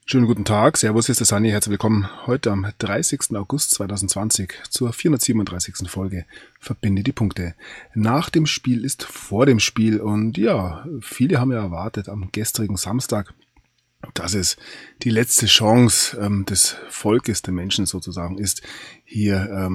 Schönen guten Tag, Servus, hier ist der Sani, herzlich willkommen heute am 30. August 2020 zur 437. Folge Verbinde die Punkte. Nach dem Spiel ist vor dem Spiel und ja, viele haben ja erwartet am gestrigen Samstag, dass es die letzte Chance des Volkes, der Menschen sozusagen ist, hier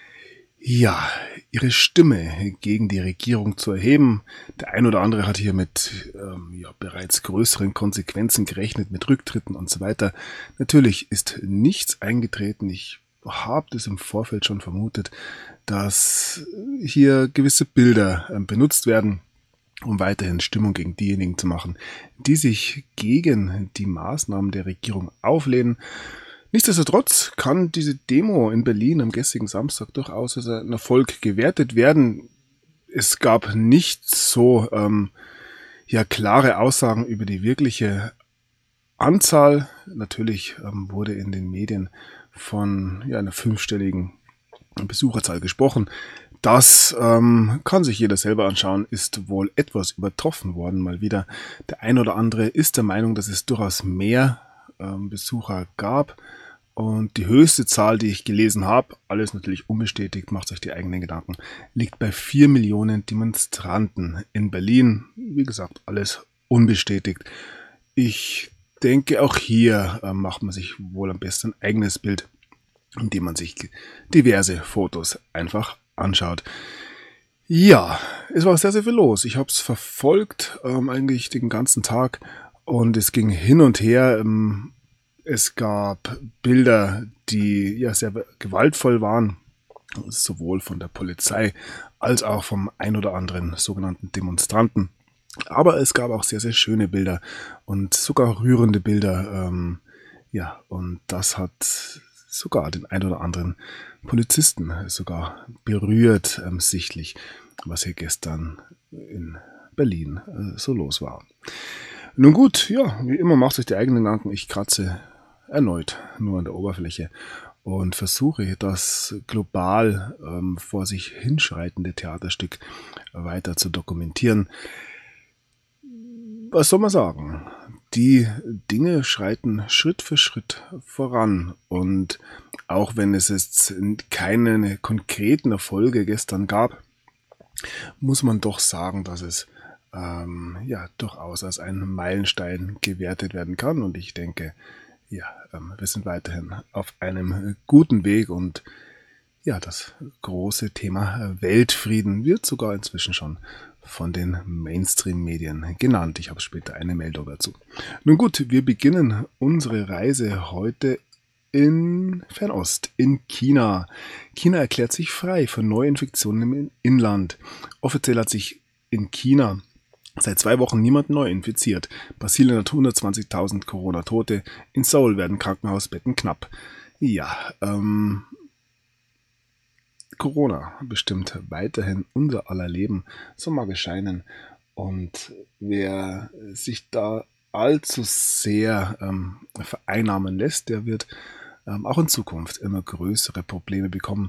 ihre Stimme gegen die Regierung zu erheben. Der ein oder andere hat hier mit bereits größeren Konsequenzen gerechnet, mit Rücktritten und so weiter. Natürlich ist nichts eingetreten. Ich habe das im Vorfeld schon vermutet, dass hier gewisse Bilder benutzt werden, um weiterhin Stimmung gegen diejenigen zu machen, die sich gegen die Maßnahmen der Regierung auflehnen. Nichtsdestotrotz kann diese Demo in Berlin am gestrigen Samstag durchaus als ein Erfolg gewertet werden. Es gab nicht so klare Aussagen über die wirkliche Anzahl. Natürlich wurde in den Medien von einer 5-stelligen Besucherzahl gesprochen. Das kann sich jeder selber anschauen, ist wohl etwas übertroffen worden mal wieder. Der ein oder andere ist der Meinung, dass es durchaus mehr Besucher gab. Und die höchste Zahl, die ich gelesen habe, alles natürlich unbestätigt, macht euch die eigenen Gedanken, liegt bei 4 Millionen Demonstranten in Berlin. Wie gesagt, alles unbestätigt. Ich denke, auch hier macht man sich wohl am besten ein eigenes Bild, indem man sich diverse Fotos einfach anschaut. Ja, es war sehr, sehr viel los. Ich habe es verfolgt, eigentlich den ganzen Tag, und es ging hin und her. Es gab Bilder, die sehr gewaltvoll waren, sowohl von der Polizei als auch vom ein oder anderen sogenannten Demonstranten. Aber es gab auch sehr, sehr schöne Bilder und sogar rührende Bilder. Und das hat sogar den ein oder anderen Polizisten sogar berührt, sichtlich, was hier gestern in Berlin so los war. Nun gut, wie immer macht euch die eigenen Gedanken. Ich kratze erneut nur an der Oberfläche und versuche das global vor sich hinschreitende Theaterstück weiter zu dokumentieren. Was soll man sagen? Die Dinge schreiten Schritt für Schritt voran, und auch wenn es jetzt keine konkreten Erfolge gestern gab, muss man doch sagen, dass es durchaus als ein Meilenstein gewertet werden kann, und ich denke, wir sind weiterhin auf einem guten Weg, und das große Thema Weltfrieden wird sogar inzwischen schon von den Mainstream-Medien genannt. Ich habe später eine Meldung dazu. Nun gut, wir beginnen unsere Reise heute in Fernost, in China. China erklärt sich frei von Neuinfektionen im Inland. Offiziell hat sich in China seit 2 Wochen niemand neu infiziert. Brasilien hat 120.000 Corona-Tote. In Seoul werden Krankenhausbetten knapp. Corona bestimmt weiterhin unser aller Leben, so mag es scheinen. Und wer sich da allzu sehr vereinnahmen lässt, der wird auch in Zukunft immer größere Probleme bekommen.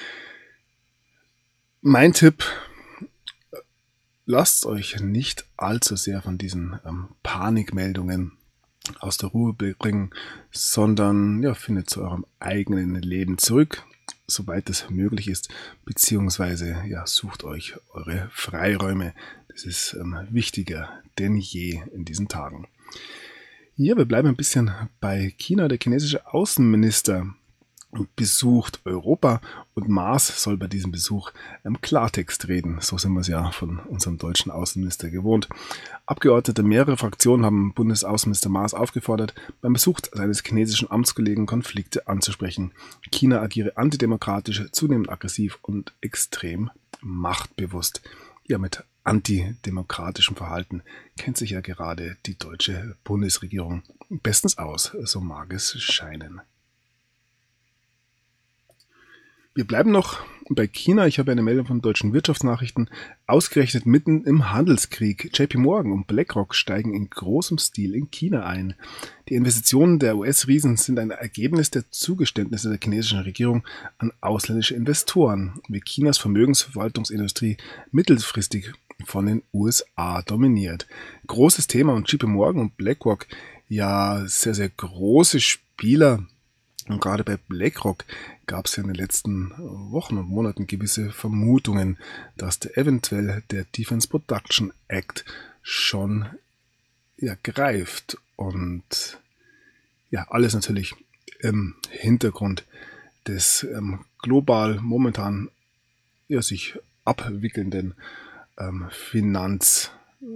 Mein Tipp: Lasst euch nicht allzu sehr von diesen Panikmeldungen aus der Ruhe bringen, sondern findet zu eurem eigenen Leben zurück, soweit es möglich ist, beziehungsweise sucht euch eure Freiräume. Das ist wichtiger denn je in diesen Tagen. Wir bleiben ein bisschen bei China. Der chinesische Außenminister besucht Europa, und Maas soll bei diesem Besuch im Klartext reden. So sind wir es ja von unserem deutschen Außenminister gewohnt. Abgeordnete mehrerer Fraktionen haben Bundesaußenminister Maas aufgefordert, beim Besuch seines chinesischen Amtskollegen Konflikte anzusprechen. China agiere antidemokratisch, zunehmend aggressiv und extrem machtbewusst. Mit antidemokratischem Verhalten kennt sich ja gerade die deutsche Bundesregierung bestens aus, so mag es scheinen. Wir bleiben noch bei China. Ich habe eine Meldung von deutschen Wirtschaftsnachrichten. Ausgerechnet mitten im Handelskrieg. JP Morgan und BlackRock steigen in großem Stil in China ein. Die Investitionen der US-Riesen sind ein Ergebnis der Zugeständnisse der chinesischen Regierung an ausländische Investoren, wie Chinas Vermögensverwaltungsindustrie mittelfristig von den USA dominiert. Großes Thema, und JP Morgan und BlackRock ja sehr, sehr große Spieler. Und gerade bei BlackRock gab es ja in den letzten Wochen und Monaten gewisse Vermutungen, dass eventuell der Defense Production Act schon greift. Und ja, alles natürlich im Hintergrund des global momentan sich abwickelnden Finanzcrash,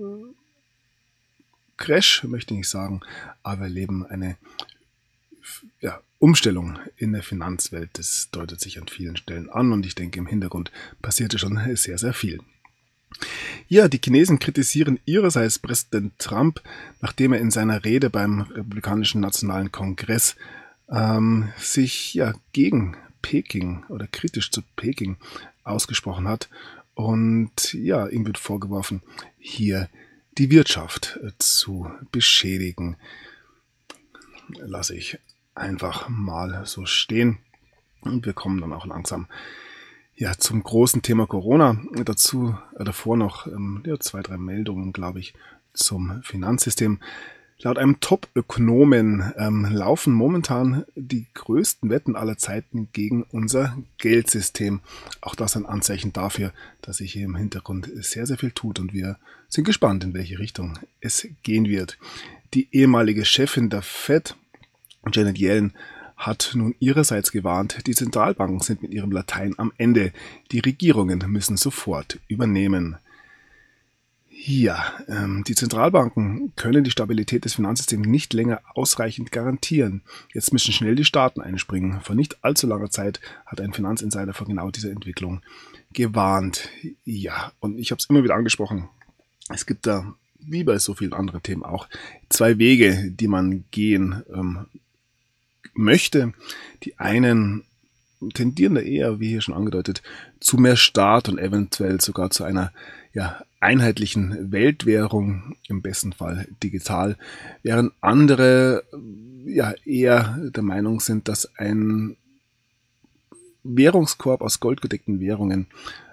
möchte ich nicht sagen, aber wir erleben eine Umstellung in der Finanzwelt. Das deutet sich an vielen Stellen an und ich denke, im Hintergrund passierte schon sehr, sehr viel. Ja, die Chinesen kritisieren ihrerseits Präsident Trump, nachdem er in seiner Rede beim Republikanischen Nationalen Kongress sich gegen Peking oder kritisch zu Peking ausgesprochen hat. Und ja, ihm wird vorgeworfen, hier die Wirtschaft zu beschädigen. Lasse ich einfach mal so stehen. Und wir kommen dann auch langsam zum großen Thema Corona. Dazu davor noch 2-3 Meldungen, glaube ich, zum Finanzsystem. Laut einem Top-Ökonomen laufen momentan die größten Wetten aller Zeiten gegen unser Geldsystem. Auch das ein Anzeichen dafür, dass sich hier im Hintergrund sehr, sehr viel tut und wir sind gespannt, in welche Richtung es gehen wird. Die ehemalige Chefin der Fed, Janet Yellen, hat nun ihrerseits gewarnt, die Zentralbanken sind mit ihrem Latein am Ende. Die Regierungen müssen sofort übernehmen. Ja, die Zentralbanken können die Stabilität des Finanzsystems nicht länger ausreichend garantieren. Jetzt müssen schnell die Staaten einspringen. Vor nicht allzu langer Zeit hat ein Finanzinsider vor genau dieser Entwicklung gewarnt. Ja, und ich habe es immer wieder angesprochen. Es gibt da, wie bei so vielen anderen Themen auch, 2 Wege, die man gehen möchte. Die einen tendieren da eher, wie hier schon angedeutet, zu mehr Staat und eventuell sogar zu einer einheitlichen Weltwährung, im besten Fall digital, während andere eher der Meinung sind, dass ein Währungskorb aus goldgedeckten Währungen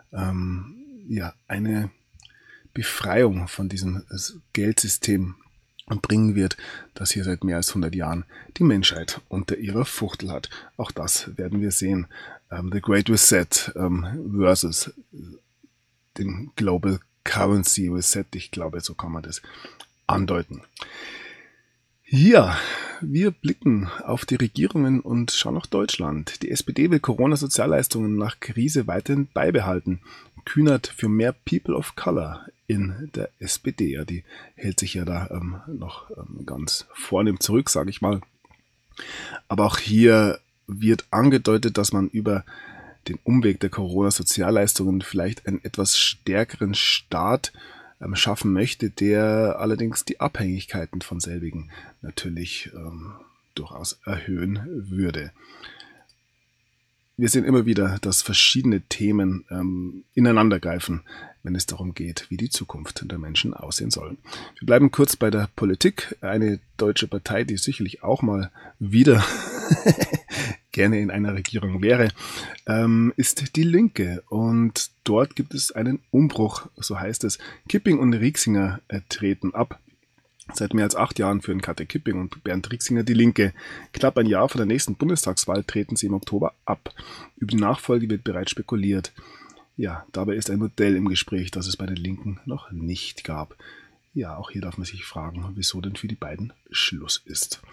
eine Befreiung von diesem Geldsystem bringen wird, das hier seit mehr als 100 Jahren die Menschheit unter ihrer Fuchtel hat. Auch das werden wir sehen. The Great Reset versus den Global Currency Reset. Ich glaube, so kann man das andeuten. Ja, wir blicken auf die Regierungen und schauen nach Deutschland. Die SPD will Corona-Sozialleistungen nach Krise weiterhin beibehalten. Kühnert für mehr People of Color in der SPD. Ja, die hält sich ja da noch ganz vornehm zurück, sage ich mal. Aber auch hier wird angedeutet, dass man über den Umweg der Corona-Sozialleistungen vielleicht einen etwas stärkeren Staat schaffen möchte, der allerdings die Abhängigkeiten von selbigen natürlich durchaus erhöhen würde. Wir sehen immer wieder, dass verschiedene Themen ineinandergreifen, wenn es darum geht, wie die Zukunft der Menschen aussehen soll. Wir bleiben kurz bei der Politik. Eine deutsche Partei, die sicherlich auch mal wieder gerne in einer Regierung wäre, ist die Linke. Und dort gibt es einen Umbruch, so heißt es. Kipping und Rieksinger treten ab. Seit mehr als 8 Jahren führen Katja Kipping und Bernd Rieksinger die Linke. Knapp ein Jahr vor der nächsten Bundestagswahl treten sie im Oktober ab. Über die Nachfolge wird bereits spekuliert. Ja, dabei ist ein Modell im Gespräch, das es bei den Linken noch nicht gab. Ja, auch hier darf man sich fragen, wieso denn für die beiden Schluss ist.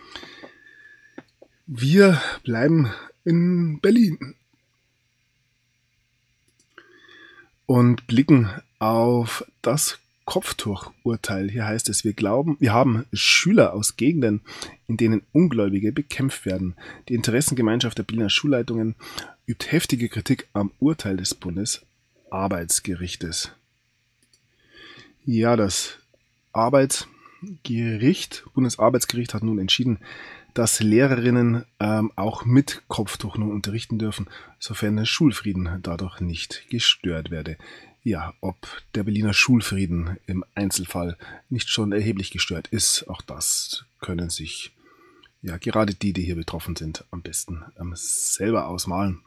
Wir bleiben in Berlin und blicken auf das Kopftuchurteil. Hier heißt es, wir haben Schüler aus Gegenden, in denen Ungläubige bekämpft werden. Die Interessengemeinschaft der Berliner Schulleitungen übt heftige Kritik am Urteil des Bundesarbeitsgerichtes. Ja, das Bundesarbeitsgericht hat nun entschieden, dass Lehrerinnen auch mit Kopftuch nun unterrichten dürfen, sofern der Schulfrieden dadurch nicht gestört werde. Ja, ob der Berliner Schulfrieden im Einzelfall nicht schon erheblich gestört ist, auch das können sich gerade die hier betroffen sind, am besten selber ausmalen.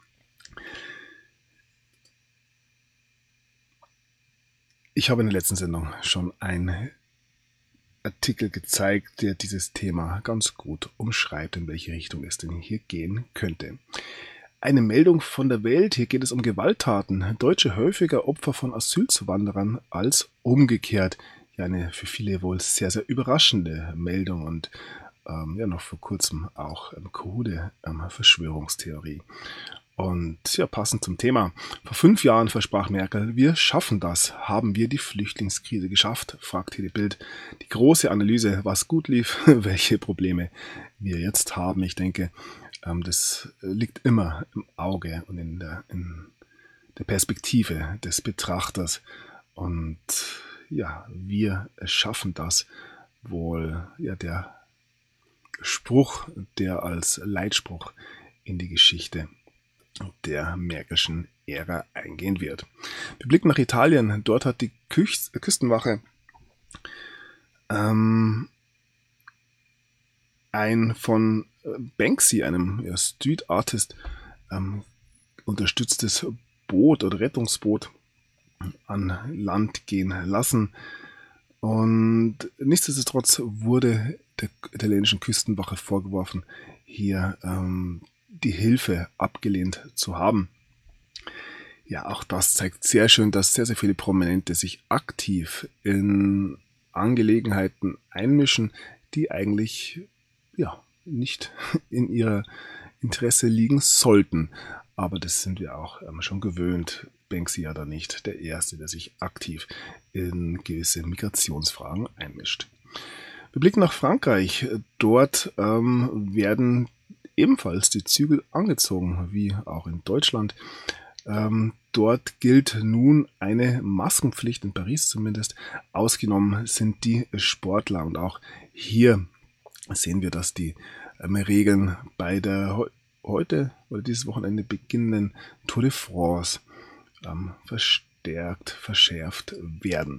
Ich habe in der letzten Sendung schon ein Artikel gezeigt, der dieses Thema ganz gut umschreibt, in welche Richtung es denn hier gehen könnte. Eine Meldung von der Welt, hier geht es um Gewalttaten. Deutsche häufiger Opfer von Asylzuwanderern als umgekehrt. Ja, eine für viele wohl sehr, sehr überraschende Meldung und noch vor kurzem auch krude Verschwörungstheorie. Und ja, passend zum Thema. Vor 5 Jahren versprach Merkel, wir schaffen das. Haben wir die Flüchtlingskrise geschafft? Fragt hier die Bild. Die große Analyse, was gut lief, welche Probleme wir jetzt haben. Ich denke, das liegt immer im Auge und in der Perspektive des Betrachters. Und ja, wir schaffen das wohl, ja, der Spruch, der als Leitspruch in die Geschichte der Märkischen Ära eingehen wird. Wir blicken nach Italien. Dort hat die Küstenwache ein von Banksy, einem Street Artist, unterstütztes Boot oder Rettungsboot an Land gehen lassen. Und nichtsdestotrotz wurde der italienischen Küstenwache vorgeworfen, hier die Hilfe abgelehnt zu haben. Ja, auch das zeigt sehr schön, dass sehr, sehr viele Prominente sich aktiv in Angelegenheiten einmischen, die eigentlich nicht in ihrer Interesse liegen sollten. Aber das sind wir auch schon gewöhnt. Banksy ja da nicht der Erste, der sich aktiv in gewisse Migrationsfragen einmischt. Wir blicken nach Frankreich. Dort werden ebenfalls die Zügel angezogen, wie auch in Deutschland. Dort gilt nun eine Maskenpflicht, in Paris zumindest. Ausgenommen sind die Sportler. Und auch hier sehen wir, dass die Regeln bei der heute oder dieses Wochenende beginnenden Tour de France verschärft werden.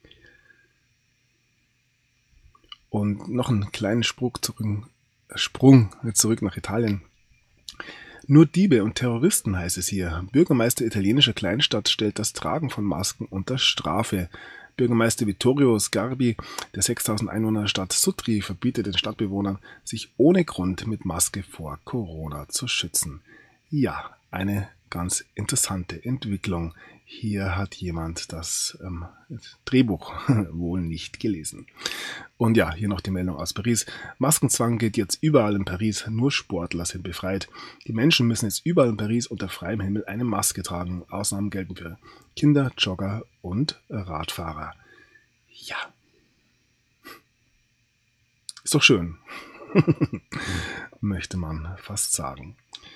Und noch einen kleinen Sprung zurück nach Italien. Nur Diebe und Terroristen, heißt es hier. Bürgermeister italienischer Kleinstadt stellt das Tragen von Masken unter Strafe. Bürgermeister Vittorio Sgarbi der 6000 Einwohnerstadt Sutri verbietet den Stadtbewohnern, sich ohne Grund mit Maske vor Corona zu schützen. Ja, eine ganz interessante Entwicklung. Hier hat jemand das Drehbuch wohl nicht gelesen. Und ja, hier noch die Meldung aus Paris. Maskenzwang gilt jetzt überall in Paris, nur Sportler sind befreit. Die Menschen müssen jetzt überall in Paris unter freiem Himmel eine Maske tragen. Ausnahmen gelten für Kinder, Jogger und Radfahrer. Ja. Ist doch schön. Möchte man fast sagen.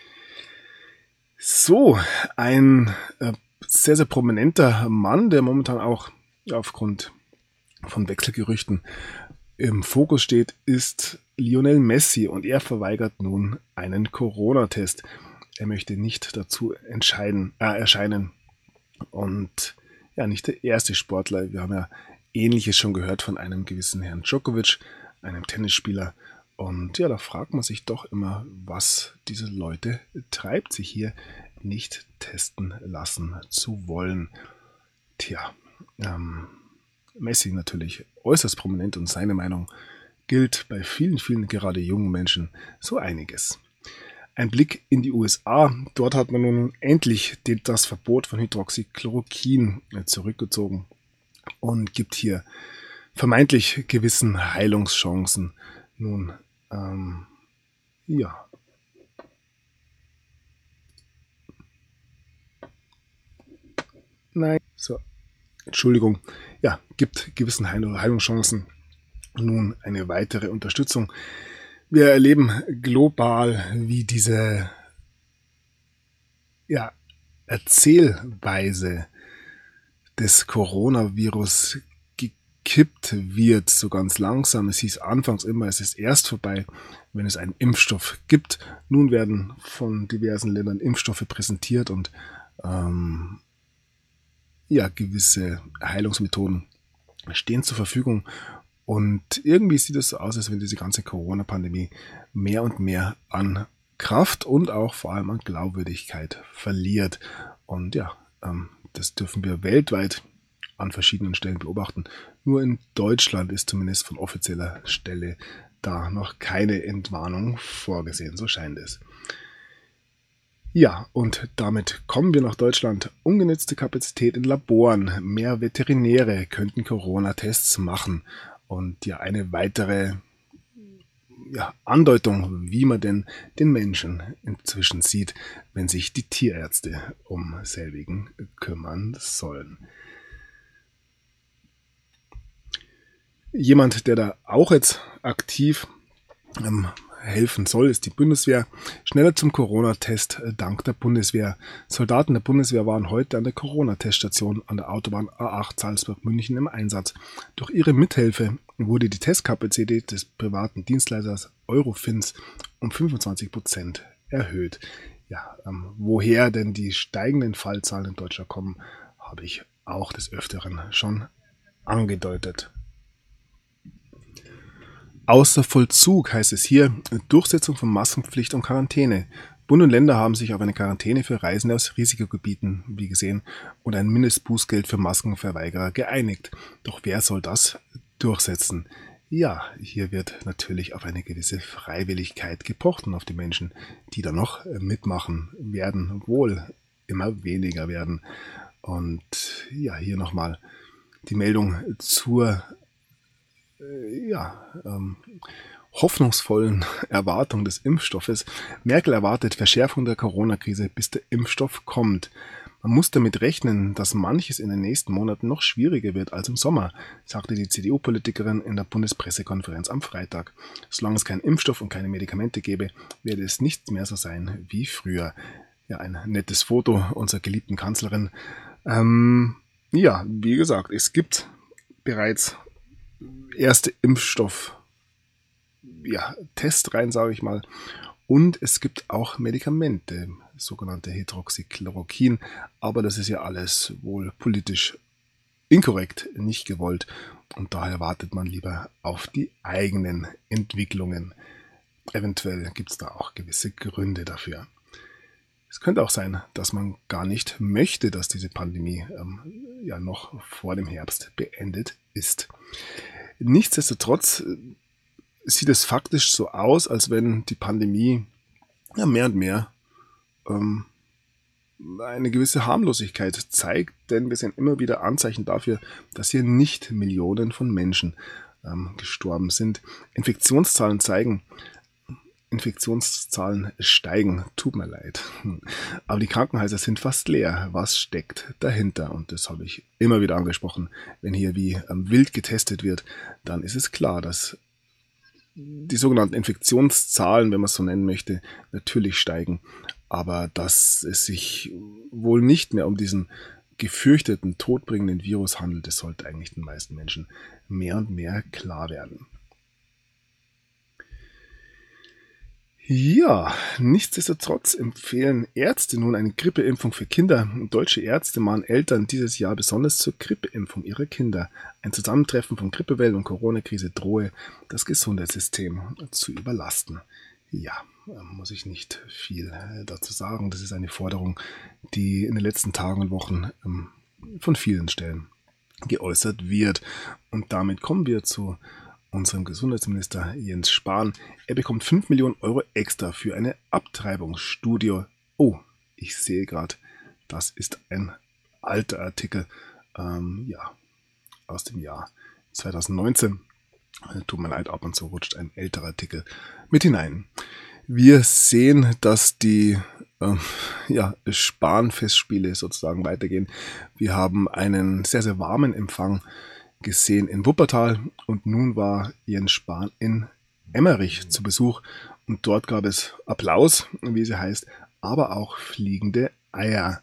So, ein sehr, sehr prominenter Mann, der momentan auch aufgrund von Wechselgerüchten im Fokus steht, ist Lionel Messi und er verweigert nun einen Corona-Test. Er möchte nicht dazu erscheinen und ja, nicht der erste Sportler. Wir haben ja Ähnliches schon gehört von einem gewissen Herrn Djokovic, einem Tennisspieler. Und ja, da fragt man sich doch immer, was diese Leute treibt, sich hier nicht testen lassen zu wollen. Tja, Messi natürlich äußerst prominent und seine Meinung gilt bei vielen, vielen gerade jungen Menschen so einiges. Ein Blick in die USA. Dort hat man nun endlich das Verbot von Hydroxychloroquin zurückgezogen und gibt hier vermeintlich gewissen Heilungschancen. Nun, ja. Nein, so. Entschuldigung. Ja, gibt gewissen Heilungschancen nun eine weitere Unterstützung. Wir erleben global, wie diese Erzählweise des Coronavirus gekippt wird, so ganz langsam. Es hieß anfangs immer, es ist erst vorbei, wenn es einen Impfstoff gibt. Nun werden von diversen Ländern Impfstoffe präsentiert und gewisse Heilungsmethoden stehen zur Verfügung. Und irgendwie sieht es so aus, als wenn diese ganze Corona-Pandemie mehr und mehr an Kraft und auch vor allem an Glaubwürdigkeit verliert. Und ja, das dürfen wir weltweit an verschiedenen Stellen beobachten. Nur in Deutschland ist zumindest von offizieller Stelle da noch keine Entwarnung vorgesehen, so scheint es. Ja, und damit kommen wir nach Deutschland. Ungenutzte Kapazität in Laboren. Mehr Veterinäre könnten Corona-Tests machen. Und ja, eine weitere Andeutung, wie man denn den Menschen inzwischen sieht, wenn sich die Tierärzte um selbigen kümmern sollen. Jemand, der da auch jetzt aktiv helfen soll, ist die Bundeswehr. Schneller zum Corona-Test dank der Bundeswehr. Soldaten der Bundeswehr waren heute an der Corona-Teststation an der Autobahn A8 Salzburg-München im Einsatz. Durch ihre Mithilfe wurde die Testkapazität des privaten Dienstleisters Eurofins um 25% erhöht. Ja, woher denn die steigenden Fallzahlen in Deutschland kommen, habe ich auch des Öfteren schon angedeutet. Außer Vollzug heißt es hier, Durchsetzung von Maskenpflicht und Quarantäne. Bund und Länder haben sich auf eine Quarantäne für Reisende aus Risikogebieten, wie gesehen, und ein Mindestbußgeld für Maskenverweigerer geeinigt. Doch wer soll das durchsetzen? Ja, hier wird natürlich auf eine gewisse Freiwilligkeit gepocht und auf die Menschen, die da noch mitmachen werden, wohl immer weniger werden. Und ja, hier nochmal die Meldung zur hoffnungsvollen Erwartung des Impfstoffes. Merkel erwartet Verschärfung der Corona-Krise, bis der Impfstoff kommt. Man muss damit rechnen, dass manches in den nächsten Monaten noch schwieriger wird als im Sommer, sagte die CDU-Politikerin in der Bundespressekonferenz am Freitag. Solange es keinen Impfstoff und keine Medikamente gäbe, werde es nicht mehr so sein wie früher. Ja, ein nettes Foto unserer geliebten Kanzlerin. Wie gesagt, es gibt bereits erste Impfstoff-Testreihen, sage ich mal. Und es gibt auch Medikamente, sogenannte Hydroxychloroquin. Aber das ist ja alles wohl politisch inkorrekt, nicht gewollt. Und daher wartet man lieber auf die eigenen Entwicklungen. Eventuell gibt es da auch gewisse Gründe dafür. Es könnte auch sein, dass man gar nicht möchte, dass diese Pandemie noch vor dem Herbst beendet ist. Nichtsdestotrotz sieht es faktisch so aus, als wenn die Pandemie mehr und mehr eine gewisse Harmlosigkeit zeigt, denn wir sehen immer wieder Anzeichen dafür, dass hier nicht Millionen von Menschen gestorben sind. Infektionszahlen steigen, tut mir leid. Aber die Krankenhäuser sind fast leer. Was steckt dahinter? Und das habe ich immer wieder angesprochen. Wenn hier wie wild getestet wird, dann ist es klar, dass die sogenannten Infektionszahlen, wenn man es so nennen möchte, natürlich steigen. Aber dass es sich wohl nicht mehr um diesen gefürchteten, todbringenden Virus handelt, das sollte eigentlich den meisten Menschen mehr und mehr klar werden. Ja, nichtsdestotrotz empfehlen Ärzte nun eine Grippeimpfung für Kinder. Deutsche Ärzte mahnen Eltern dieses Jahr besonders zur Grippeimpfung ihrer Kinder. Ein Zusammentreffen von Grippewelle und Corona-Krise drohe, das Gesundheitssystem zu überlasten. Ja, muss ich nicht viel dazu sagen. Das ist eine Forderung, die in den letzten Tagen und Wochen von vielen Stellen geäußert wird. Und damit kommen wir zu unserem Gesundheitsminister Jens Spahn. Er bekommt 5 Millionen Euro extra für eine Abtreibungsstudie. Oh, ich sehe gerade, das ist ein alter Artikel, aus dem Jahr 2019. Tut mir leid, ab und zu rutscht ein älterer Artikel mit hinein. Wir sehen, dass die Spahn-Festspiele sozusagen weitergehen. Wir haben einen sehr, sehr warmen Empfang gesehen in Wuppertal und nun war Jens Spahn in Emmerich zu Besuch und dort gab es Applaus, wie sie heißt, aber auch fliegende Eier.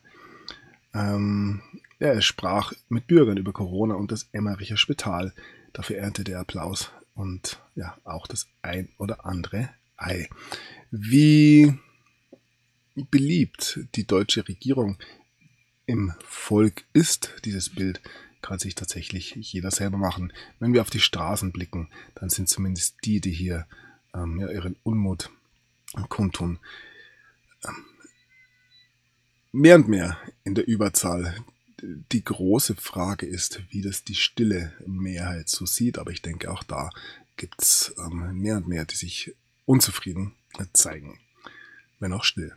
Er sprach mit Bürgern über Corona und das Emmericher Spital. Dafür erntete er Applaus und ja, auch das ein oder andere Ei. Wie beliebt die deutsche Regierung im Volk ist, dieses Bild kann sich tatsächlich jeder selber machen. Wenn wir auf die Straßen blicken, dann sind zumindest die hier ihren Unmut kundtun, mehr und mehr in der Überzahl. die große Frage ist, wie das die stille Mehrheit so sieht. Aber ich denke, auch da gibt es mehr und mehr, die sich unzufrieden zeigen, wenn auch still.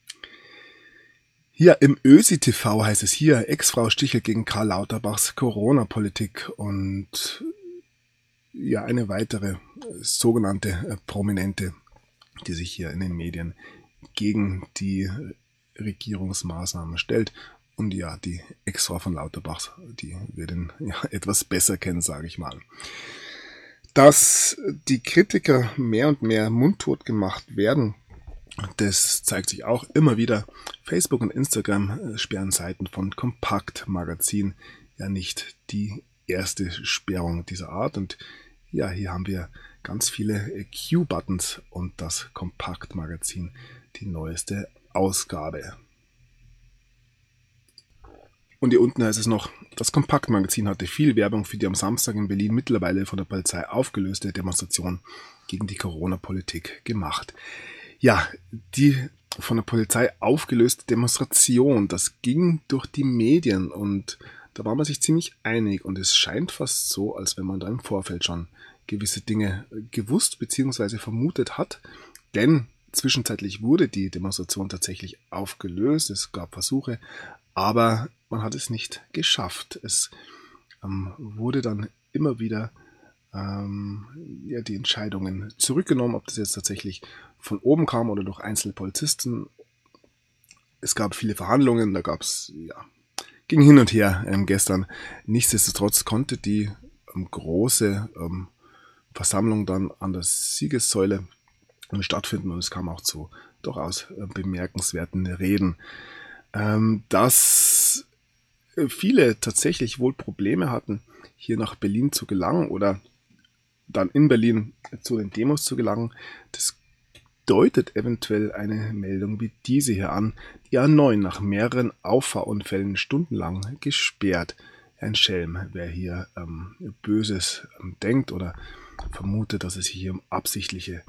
Hier im ÖSI-TV heißt es hier, Ex-Frau Stichel gegen Karl Lauterbachs Corona-Politik und ja, eine weitere sogenannte Prominente, die sich hier in den Medien gegen die Regierungsmaßnahmen stellt. Und ja, die Ex-Frau von Lauterbach, die wir den etwas besser kennen, sage ich mal. Dass die Kritiker mehr und mehr mundtot gemacht werden, das zeigt sich auch immer wieder. Facebook und Instagram sperren Seiten von Kompakt Magazin ja nicht die erste Sperrung dieser Art. Und ja, hier haben wir ganz viele Q-Buttons und das Kompakt Magazin, die neueste Ausgabe. Und hier unten heißt es noch, das Kompakt-Magazin hatte viel Werbung für die am Samstag in Berlin mittlerweile von der Polizei aufgelöste Demonstration gegen die Corona-Politik gemacht. Ja, die von der Polizei aufgelöste Demonstration, das ging durch die Medien und da war man sich ziemlich einig und es scheint fast so, als wenn man da im Vorfeld schon gewisse Dinge gewusst bzw. vermutet hat, denn zwischenzeitlich wurde die Demonstration tatsächlich aufgelöst, es gab Versuche, aber man hat es nicht geschafft. Es wurde dann immer wieder die Entscheidungen zurückgenommen, ob das jetzt tatsächlich von oben kam oder durch einzelne Polizisten. Es gab viele Verhandlungen, da gab es, ging hin und her gestern. Nichtsdestotrotz konnte die große Versammlung dann an der Siegessäule stattfinden und es kam auch zu durchaus bemerkenswerten Reden. Dass viele tatsächlich wohl Probleme hatten, hier nach Berlin zu gelangen oder dann in Berlin zu den Demos zu gelangen, das deutet eventuell eine Meldung wie diese hier an. Die A9 nach mehreren Auffahrunfällen stundenlang gesperrt. Ein Schelm, wer hier Böses denkt oder vermutet, dass es sich hier um absichtliche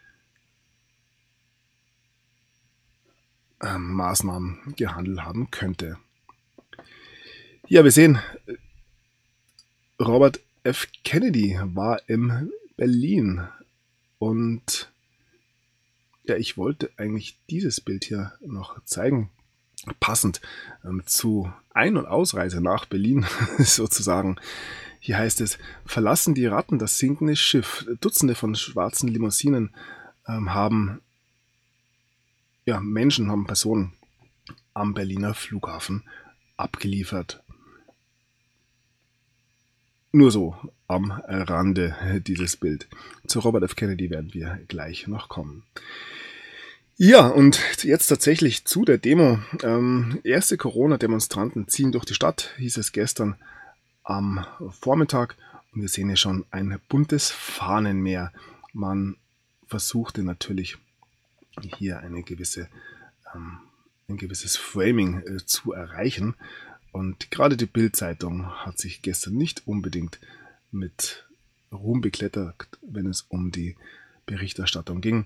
Maßnahmen gehandelt haben könnte. Ja, wir sehen, Robert F. Kennedy war in Berlin und ja, ich wollte eigentlich dieses Bild hier noch zeigen, passend zu Ein- und Ausreise nach Berlin sozusagen. Hier heißt es, verlassen die Ratten das sinkende Schiff. Dutzende von schwarzen Limousinen haben Personen am Berliner Flughafen abgeliefert. Nur so am Rande dieses Bild. Zu Robert F. Kennedy werden wir gleich noch kommen. Ja, und jetzt tatsächlich zu der Demo. Erste Corona-Demonstranten ziehen durch die Stadt, hieß es gestern am Vormittag. Und wir sehen hier schon ein buntes Fahnenmeer. Man versuchte natürlich hier ein gewisses Framing zu erreichen. Und gerade die Bild-Zeitung hat sich gestern nicht unbedingt mit Ruhm bekleckert, wenn es um die Berichterstattung ging.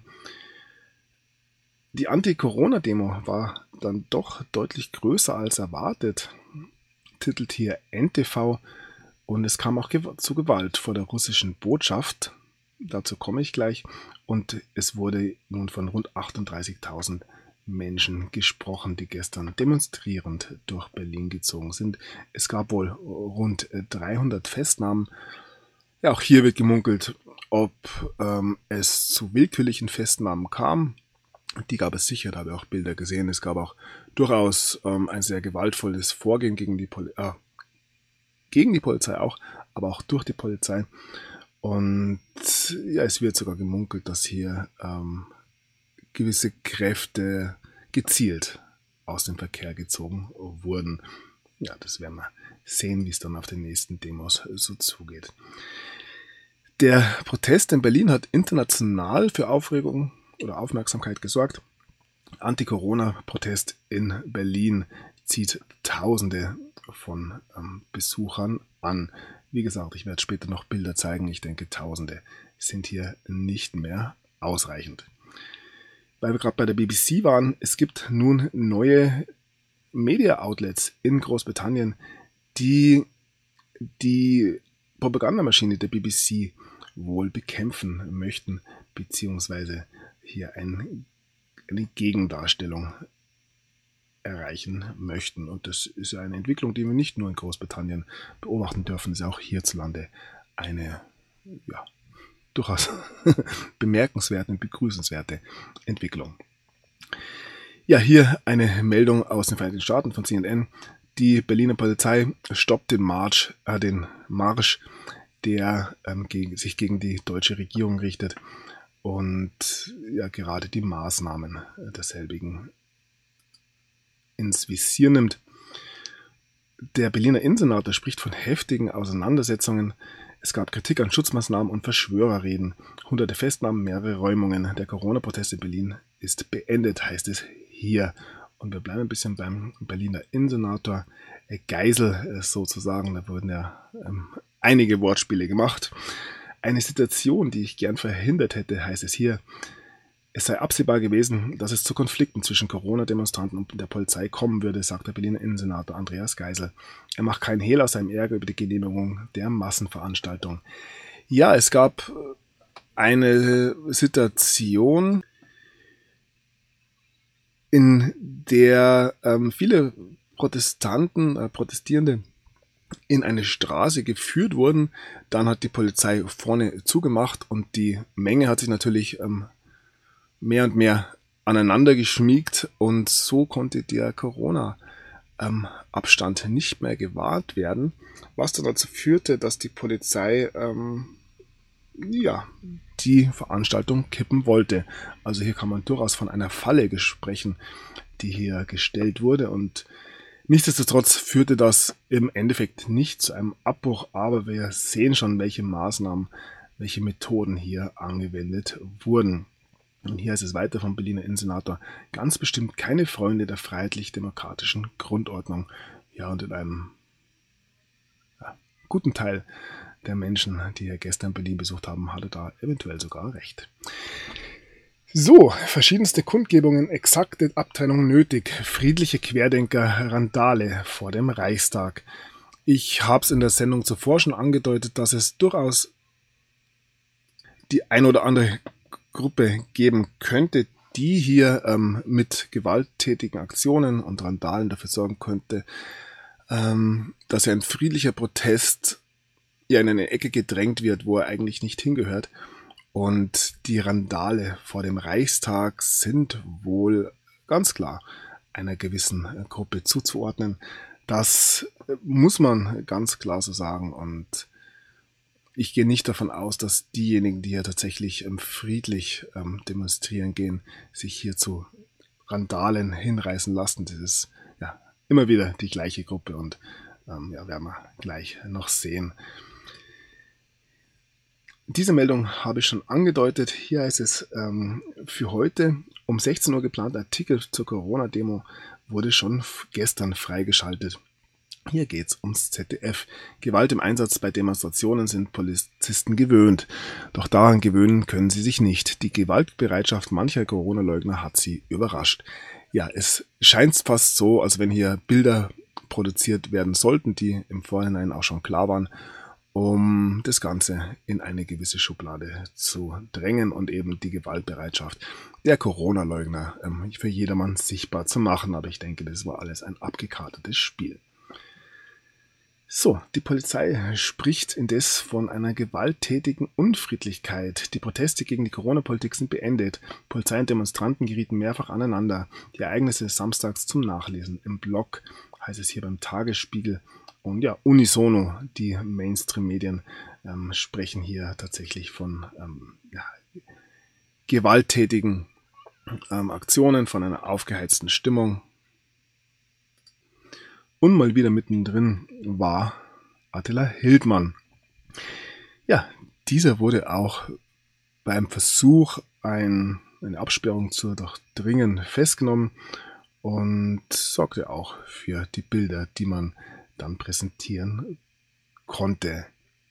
Die Anti-Corona-Demo war dann doch deutlich größer als erwartet, titelt hier NTV, und es kam auch zu Gewalt vor der russischen Botschaft. Dazu komme ich gleich. Und es wurde nun von rund 38.000 Menschen gesprochen, die gestern demonstrierend durch Berlin gezogen sind. Es gab wohl rund 300 Festnahmen. Ja, auch hier wird gemunkelt, ob es zu willkürlichen Festnahmen kam. Die gab es sicher, da habe ich auch Bilder gesehen. Es gab auch durchaus ein sehr gewaltvolles Vorgehen gegen die Polizei auch, aber auch durch die Polizei. Und ja, es wird sogar gemunkelt, dass hier gewisse Kräfte gezielt aus dem Verkehr gezogen wurden. Ja, das werden wir sehen, wie es dann auf den nächsten Demos so zugeht. Der Protest in Berlin hat international für Aufregung oder Aufmerksamkeit gesorgt. Anti-Corona-Protest in Berlin zieht Tausende von Besuchern an. Wie gesagt, ich werde später noch Bilder zeigen. Ich denke, Tausende sind hier nicht mehr ausreichend. Weil wir gerade bei der BBC waren, es gibt nun neue Media-Outlets in Großbritannien, die die Propagandamaschine der BBC wohl bekämpfen möchten, beziehungsweise hier eine Gegendarstellung erreichen möchten. Und das ist eine Entwicklung, die wir nicht nur in Großbritannien beobachten dürfen, das ist auch hierzulande eine durchaus bemerkenswerte und begrüßenswerte Entwicklung. Ja, hier eine Meldung aus den Vereinigten Staaten von CNN. Die Berliner Polizei stoppt den Marsch, der sich gegen die deutsche Regierung richtet und ja gerade die Maßnahmen derselbigen ins Visier nimmt. Der Berliner Innensenator spricht von heftigen Auseinandersetzungen. Es gab Kritik an Schutzmaßnahmen und Verschwörerreden. Hunderte Festnahmen, mehrere Räumungen. Der Corona-Protest in Berlin ist beendet, heißt es hier. Und wir bleiben ein bisschen beim Berliner Innensenator Geisel sozusagen. Da wurden ja einige Wortspiele gemacht. Eine Situation, die ich gern verhindert hätte, heißt es hier. Es sei absehbar gewesen, dass es zu Konflikten zwischen Corona-Demonstranten und der Polizei kommen würde, sagt der Berliner Innensenator Andreas Geisel. Er macht keinen Hehl aus seinem Ärger über die Genehmigung der Massenveranstaltung. Ja, es gab eine Situation, in der viele Protestierende in eine Straße geführt wurden. Dann hat die Polizei vorne zugemacht und die Menge hat sich natürlich mehr und mehr aneinander geschmiegt und so konnte der Corona-Abstand nicht mehr gewahrt werden, was dann dazu führte, dass die Polizei die Veranstaltung kippen wollte. Also hier kann man durchaus von einer Falle sprechen, die hier gestellt wurde und nichtsdestotrotz führte das im Endeffekt nicht zu einem Abbruch, aber wir sehen schon, welche Maßnahmen, welche Methoden hier angewendet wurden. Und hier heißt es weiter vom Berliner Innensenator, ganz bestimmt keine Freunde der freiheitlich-demokratischen Grundordnung. Ja, und in einem guten Teil der Menschen, die hier gestern Berlin besucht haben, hatte da eventuell sogar recht. So, verschiedenste Kundgebungen, exakte Abteilung nötig, friedliche Querdenker, Randale vor dem Reichstag. Ich habe es in der Sendung zuvor schon angedeutet, dass es durchaus die ein oder andere Gruppe geben könnte, die hier mit gewalttätigen Aktionen und Randalen dafür sorgen könnte, dass ein friedlicher Protest in eine Ecke gedrängt wird, wo er eigentlich nicht hingehört. Und die Randale vor dem Reichstag sind wohl ganz klar einer gewissen Gruppe zuzuordnen. Das muss man ganz klar so sagen. Und ich gehe nicht davon aus, dass diejenigen, die hier tatsächlich friedlich demonstrieren gehen, sich hier zu Randalen hinreißen lassen. Das ist ja immer wieder die gleiche Gruppe und werden wir gleich noch sehen. Diese Meldung habe ich schon angedeutet. Hier heißt es für heute um 16 Uhr geplanter Artikel zur Corona-Demo wurde schon gestern freigeschaltet. Hier geht es ums ZDF. Gewalt im Einsatz bei Demonstrationen sind Polizisten gewöhnt. Doch daran gewöhnen können sie sich nicht. Die Gewaltbereitschaft mancher Corona-Leugner hat sie überrascht. Ja, es scheint fast so, als wenn hier Bilder produziert werden sollten, die im Vorhinein auch schon klar waren, um das Ganze in eine gewisse Schublade zu drängen und eben die Gewaltbereitschaft der Corona-Leugner für jedermann sichtbar zu machen. Aber ich denke, das war alles ein abgekartetes Spiel. So, die Polizei spricht indes von einer gewalttätigen Unfriedlichkeit. Die Proteste gegen die Corona-Politik sind beendet. Polizei und Demonstranten gerieten mehrfach aneinander. Die Ereignisse samstags zum Nachlesen im Blog, heißt es hier beim Tagesspiegel. Und ja, unisono, die Mainstream-Medien sprechen hier tatsächlich von gewalttätigen Aktionen, von einer aufgeheizten Stimmung. Und mal wieder mittendrin war Attila Hildmann. Ja, dieser wurde auch beim Versuch, eine Absperrung zu durchdringen, festgenommen und sorgte auch für die Bilder, die man dann präsentieren konnte.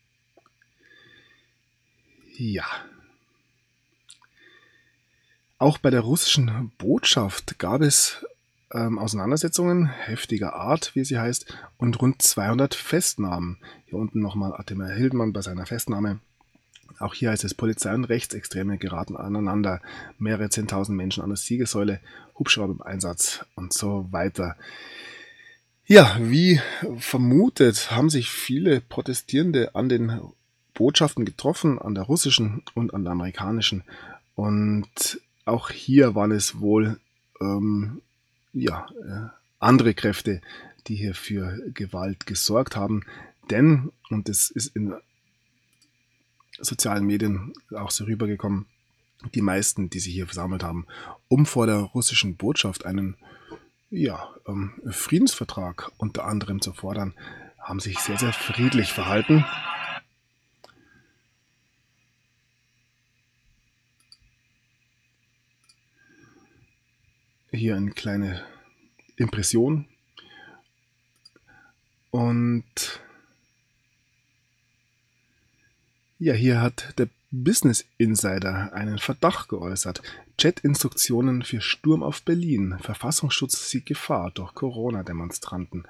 Ja. Auch bei der russischen Botschaft gab es Auseinandersetzungen heftiger Art, wie sie heißt, und rund 200 Festnahmen. Hier unten nochmal Attila Hildmann bei seiner Festnahme. Auch hier heißt es, Polizei und Rechtsextreme geraten aneinander. Mehrere 10.000 Menschen an der Siegessäule, Hubschrauber im Einsatz und so weiter. Ja, wie vermutet, haben sich viele Protestierende an den Botschaften getroffen, an der russischen und an der amerikanischen. Und auch hier waren es wohl andere Kräfte, die hier für Gewalt gesorgt haben. Denn, und das ist in sozialen Medien auch so rübergekommen, die meisten, die sich hier versammelt haben, um vor der russischen Botschaft einen Friedensvertrag unter anderem zu fordern, haben sich sehr, sehr friedlich verhalten. Hier eine kleine Impression. Und ja, hier hat der Business Insider einen Verdacht geäußert. Chat-Instruktionen für Sturm auf Berlin. Verfassungsschutz sieht Gefahr durch Corona-Demonstranten.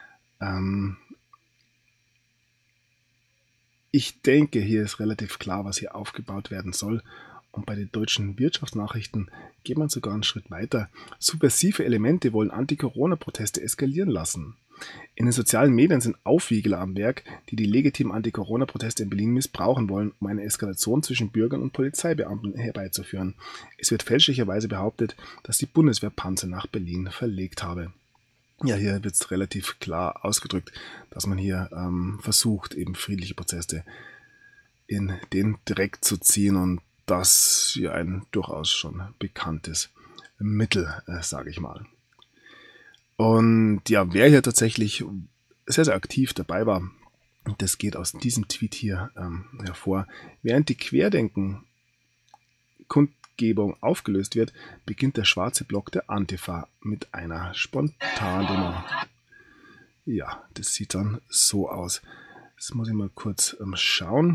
Ich denke, hier ist relativ klar, was hier aufgebaut werden soll. Und bei den deutschen Wirtschaftsnachrichten geht man sogar einen Schritt weiter. Subversive Elemente wollen Anti-Corona-Proteste eskalieren lassen. In den sozialen Medien sind Aufwiegler am Werk, die die legitimen Anti-Corona-Proteste in Berlin missbrauchen wollen, um eine Eskalation zwischen Bürgern und Polizeibeamten herbeizuführen. Es wird fälschlicherweise behauptet, dass die Bundeswehr Panzer nach Berlin verlegt habe. Ja, hier wird es relativ klar ausgedrückt, dass man hier versucht, eben friedliche Proteste in den Dreck zu ziehen, und das hier ein durchaus schon bekanntes Mittel, sage ich mal. Und ja, wer hier tatsächlich sehr, sehr aktiv dabei war, das geht aus diesem Tweet hier hervor. Während die Querdenken-Kundgebung aufgelöst wird, beginnt der schwarze Block der Antifa mit einer Spontandemo. Ja, das sieht dann so aus. Jetzt muss ich mal kurz schauen.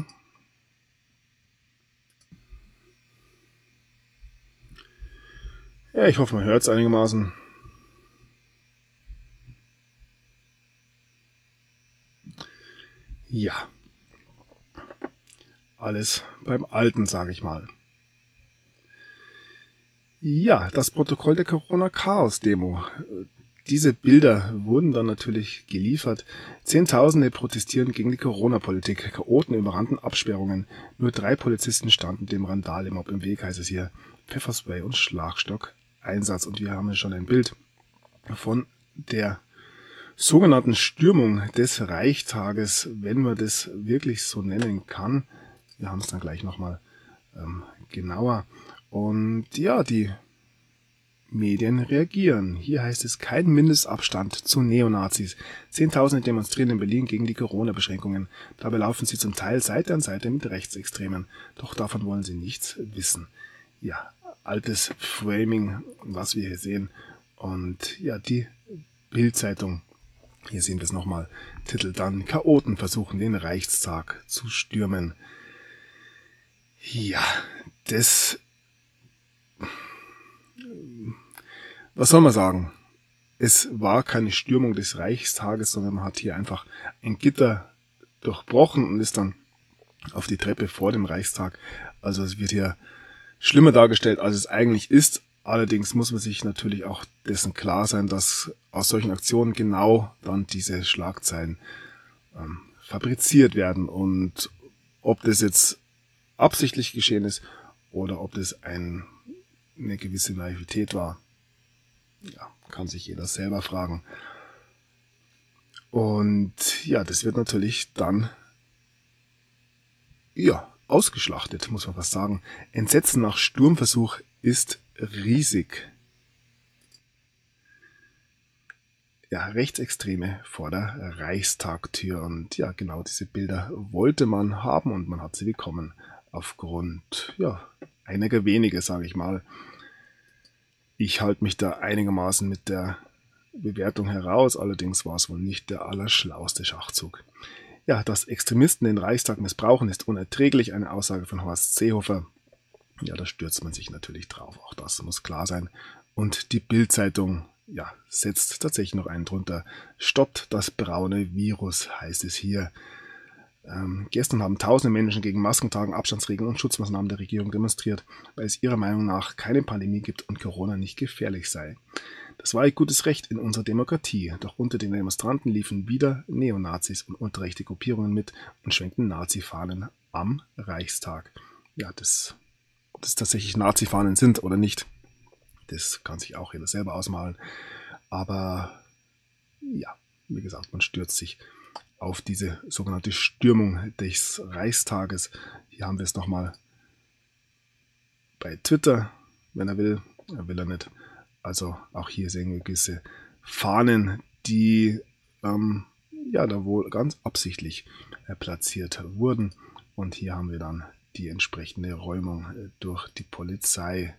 Ja, ich hoffe, man hört es einigermaßen. Ja, alles beim Alten, sage ich mal. Ja, das Protokoll der Corona-Chaos-Demo. Diese Bilder wurden dann natürlich geliefert. Zehntausende protestieren gegen die Corona-Politik. Chaoten überrannten Absperrungen. Nur 3 Polizisten standen dem Randale-Mob im Weg, heißt es hier. Pfefferspray und Schlagstock-Einsatz. Und wir haben schon ein Bild von der sogenannten Stürmung des Reichstages, wenn man das wirklich so nennen kann. Wir haben es dann gleich nochmal genauer. Und ja, die Medien reagieren. Hier heißt es, kein Mindestabstand zu Neonazis. Zehntausende demonstrieren in Berlin gegen die Corona-Beschränkungen. Dabei laufen sie zum Teil Seite an Seite mit Rechtsextremen. Doch davon wollen sie nichts wissen. Ja, altes Framing, was wir hier sehen. Und ja, die Bild-Zeitung, hier sehen wir es nochmal, Titel dann, Chaoten versuchen den Reichstag zu stürmen. Ja, das... Was soll man sagen? Es war keine Stürmung des Reichstages, sondern man hat hier einfach ein Gitter durchbrochen und ist dann auf die Treppe vor dem Reichstag. Also es wird hier schlimmer dargestellt, als es eigentlich ist. Allerdings muss man sich natürlich auch dessen klar sein, dass aus solchen Aktionen genau dann diese Schlagzeilen fabriziert werden. Und ob das jetzt absichtlich geschehen ist oder ob das eine gewisse Naivität war, ja, kann sich jeder selber fragen. Und ja, das wird natürlich dann ausgeschlachtet, muss man fast sagen. Entsetzen nach Sturmversuch ist riesig. Ja, Rechtsextreme vor der Reichstagtür. Und ja, genau diese Bilder wollte man haben und man hat sie bekommen. Aufgrund, einiger wenige, sage ich mal. Ich halte mich da einigermaßen mit der Bewertung heraus, allerdings war es wohl nicht der allerschlauste Schachzug. Ja, dass Extremisten den Reichstag missbrauchen, ist unerträglich, eine Aussage von Horst Seehofer. Ja, da stürzt man sich natürlich drauf, auch das muss klar sein. Und die Bild-Zeitung ja, setzt tatsächlich noch einen drunter. Stoppt das braune Virus, heißt es hier. Gestern haben tausende Menschen gegen Maskentragen, Abstandsregeln und Schutzmaßnahmen der Regierung demonstriert, weil es ihrer Meinung nach keine Pandemie gibt und Corona nicht gefährlich sei. Das war ein gutes Recht in unserer Demokratie, doch unter den Demonstranten liefen wieder Neonazis und unrechte Gruppierungen mit und schwenkten Nazi-Fahnen am Reichstag. Ja, ob das tatsächlich Nazi-Fahnen sind oder nicht, das kann sich auch jeder selber ausmalen. Aber ja, wie gesagt, man stürzt sich auf diese sogenannte Stürmung des Reichstages. Hier haben wir es nochmal bei Twitter, wenn er will er nicht. Also auch hier sehen wir gewisse Fahnen, die da wohl ganz absichtlich platziert wurden. Und hier haben wir dann die entsprechende Räumung durch die Polizei.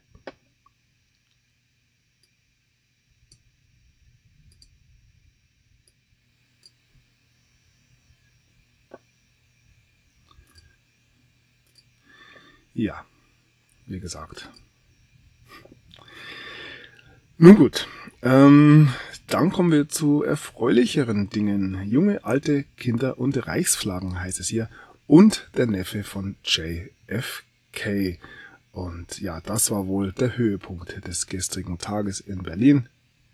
Ja, wie gesagt. Nun gut, dann kommen wir zu erfreulicheren Dingen. Junge, alte, Kinder und Reichsflaggen heißt es hier. Und der Neffe von JFK. Und ja, das war wohl der Höhepunkt des gestrigen Tages in Berlin.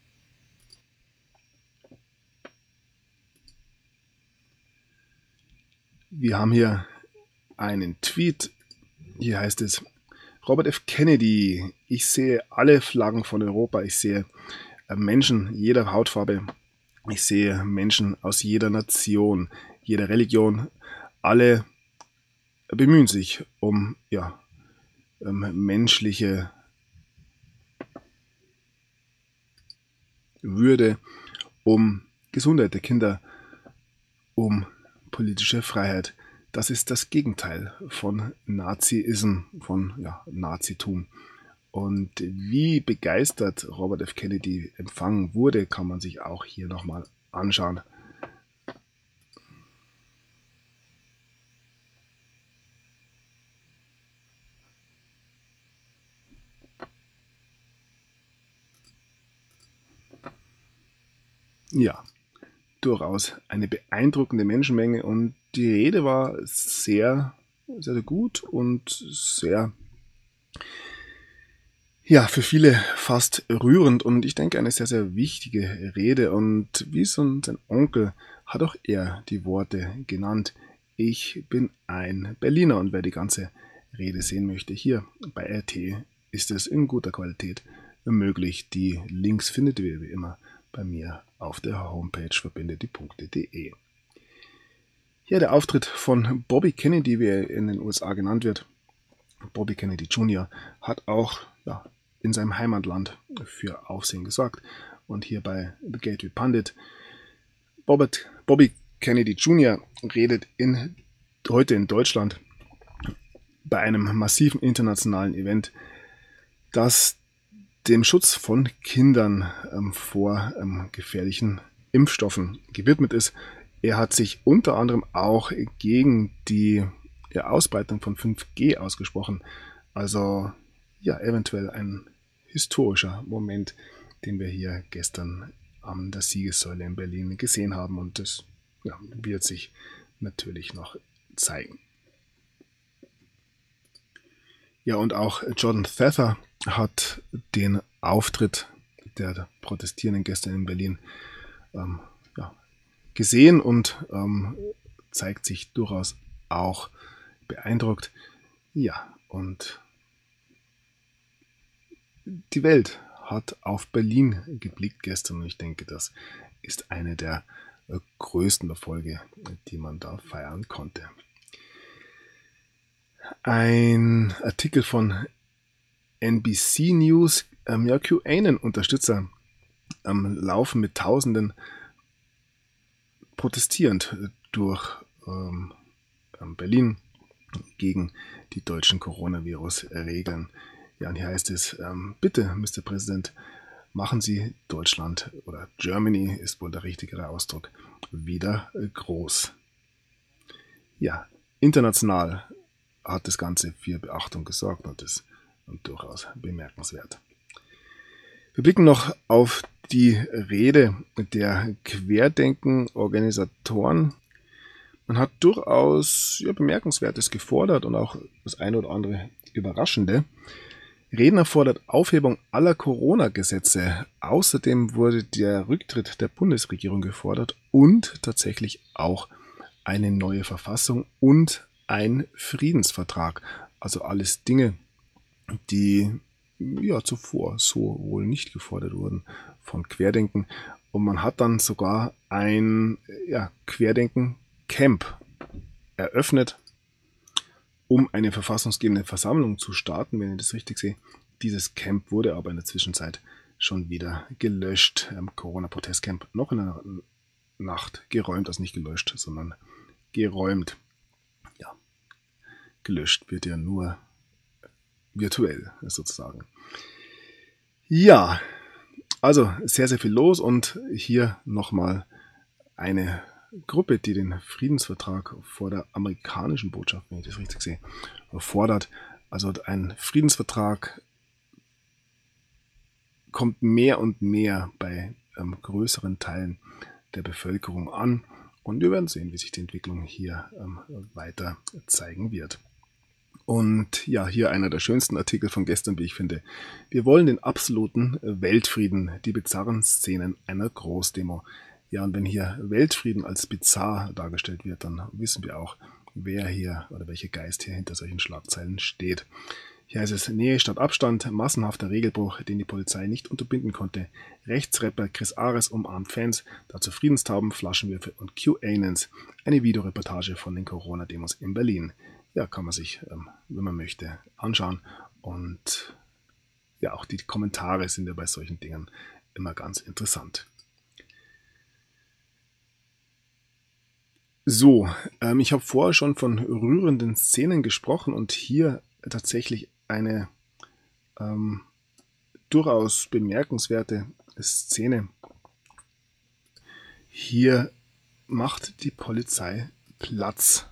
Wir haben hier einen Tweet. Hier heißt es: Robert F. Kennedy, ich sehe alle Flaggen von Europa, ich sehe Menschen jeder Hautfarbe, ich sehe Menschen aus jeder Nation, jeder Religion, alle bemühen sich um menschliche Würde, um Gesundheit der Kinder, um politische Freiheit. Das ist das Gegenteil von Nazism, von Nazitum. Und wie begeistert Robert F. Kennedy empfangen wurde, kann man sich auch hier nochmal anschauen. Ja, durchaus eine beeindruckende Menschenmenge und die Rede war sehr, sehr gut und sehr, für viele fast rührend und ich denke eine sehr, sehr wichtige Rede und wie sein Onkel hat auch er die Worte genannt: Ich bin ein Berliner, und wer die ganze Rede sehen möchte, hier bei RT ist es in guter Qualität möglich. Die Links findet ihr wie immer bei mir auf der Homepage verbindetdiepunkte.de. Ja, der Auftritt von Bobby Kennedy, wie er in den USA genannt wird, Bobby Kennedy Jr., hat auch in seinem Heimatland für Aufsehen gesorgt. Und hier bei The Gateway Pundit: Bobby Kennedy Jr. redet heute in Deutschland bei einem massiven internationalen Event, das dem Schutz von Kindern vor gefährlichen Impfstoffen gewidmet ist. Er hat sich unter anderem auch gegen die Ausbreitung von 5G ausgesprochen. Also eventuell ein historischer Moment, den wir hier gestern an der Siegessäule in Berlin gesehen haben. Und das wird sich natürlich noch zeigen. Ja, und auch Jordan Thatcher hat den Auftritt der Protestierenden gestern in Berlin gesehen und zeigt sich durchaus auch beeindruckt. Ja, und die Welt hat auf Berlin geblickt gestern und ich denke, das ist eine der größten Erfolge, die man da feiern konnte. Ein Artikel von NBC News: QAnon-Unterstützer laufen mit Tausenden protestierend durch Berlin gegen die deutschen Coronavirus-Regeln. Ja, und hier heißt es: Bitte, Mr. President, machen Sie Deutschland, oder Germany ist wohl der richtigere Ausdruck, wieder groß. Ja, international hat das Ganze für Beachtung gesorgt und ist durchaus bemerkenswert. Wir blicken noch auf die Rede der Querdenken-Organisatoren. Man hat durchaus Bemerkenswertes gefordert und auch das eine oder andere Überraschende. Redner fordert Aufhebung aller Corona-Gesetze. Außerdem wurde der Rücktritt der Bundesregierung gefordert und tatsächlich auch eine neue Verfassung und ein Friedensvertrag. Also alles Dinge, die zuvor so wohl nicht gefordert wurden von Querdenken. Und man hat dann sogar ein Querdenken-Camp eröffnet, um eine verfassungsgebende Versammlung zu starten, wenn ich das richtig sehe. Dieses Camp wurde aber in der Zwischenzeit schon wieder gelöscht. Corona-Protestcamp noch in einer Nacht geräumt, also nicht gelöscht, sondern geräumt. Ja, gelöscht wird ja nur virtuell sozusagen. Ja, also sehr, sehr viel los und hier nochmal eine Gruppe, die den Friedensvertrag vor der amerikanischen Botschaft, wenn ich das richtig sehe, fordert. Also ein Friedensvertrag kommt mehr und mehr bei größeren Teilen der Bevölkerung an und wir werden sehen, wie sich die Entwicklung hier weiter zeigen wird. Und ja, hier einer der schönsten Artikel von gestern, wie ich finde. Wir wollen den absoluten Weltfrieden, die bizarren Szenen einer Großdemo. Ja, und wenn hier Weltfrieden als bizarr dargestellt wird, dann wissen wir auch, wer hier oder welcher Geist hier hinter solchen Schlagzeilen steht. Hier heißt es Nähe statt Abstand, massenhafter Regelbruch, den die Polizei nicht unterbinden konnte. Rechtsrapper Chris Ares umarmt Fans, dazu Friedenstauben, Flaschenwürfe und QAnons. Eine Videoreportage von den Corona-Demos in Berlin. Ja, kann man sich, wenn man möchte, anschauen. Und ja, auch die Kommentare sind ja bei solchen Dingen immer ganz interessant. So, ich habe vorher schon von rührenden Szenen gesprochen und hier tatsächlich eine durchaus bemerkenswerte Szene. Hier macht die Polizei Platz.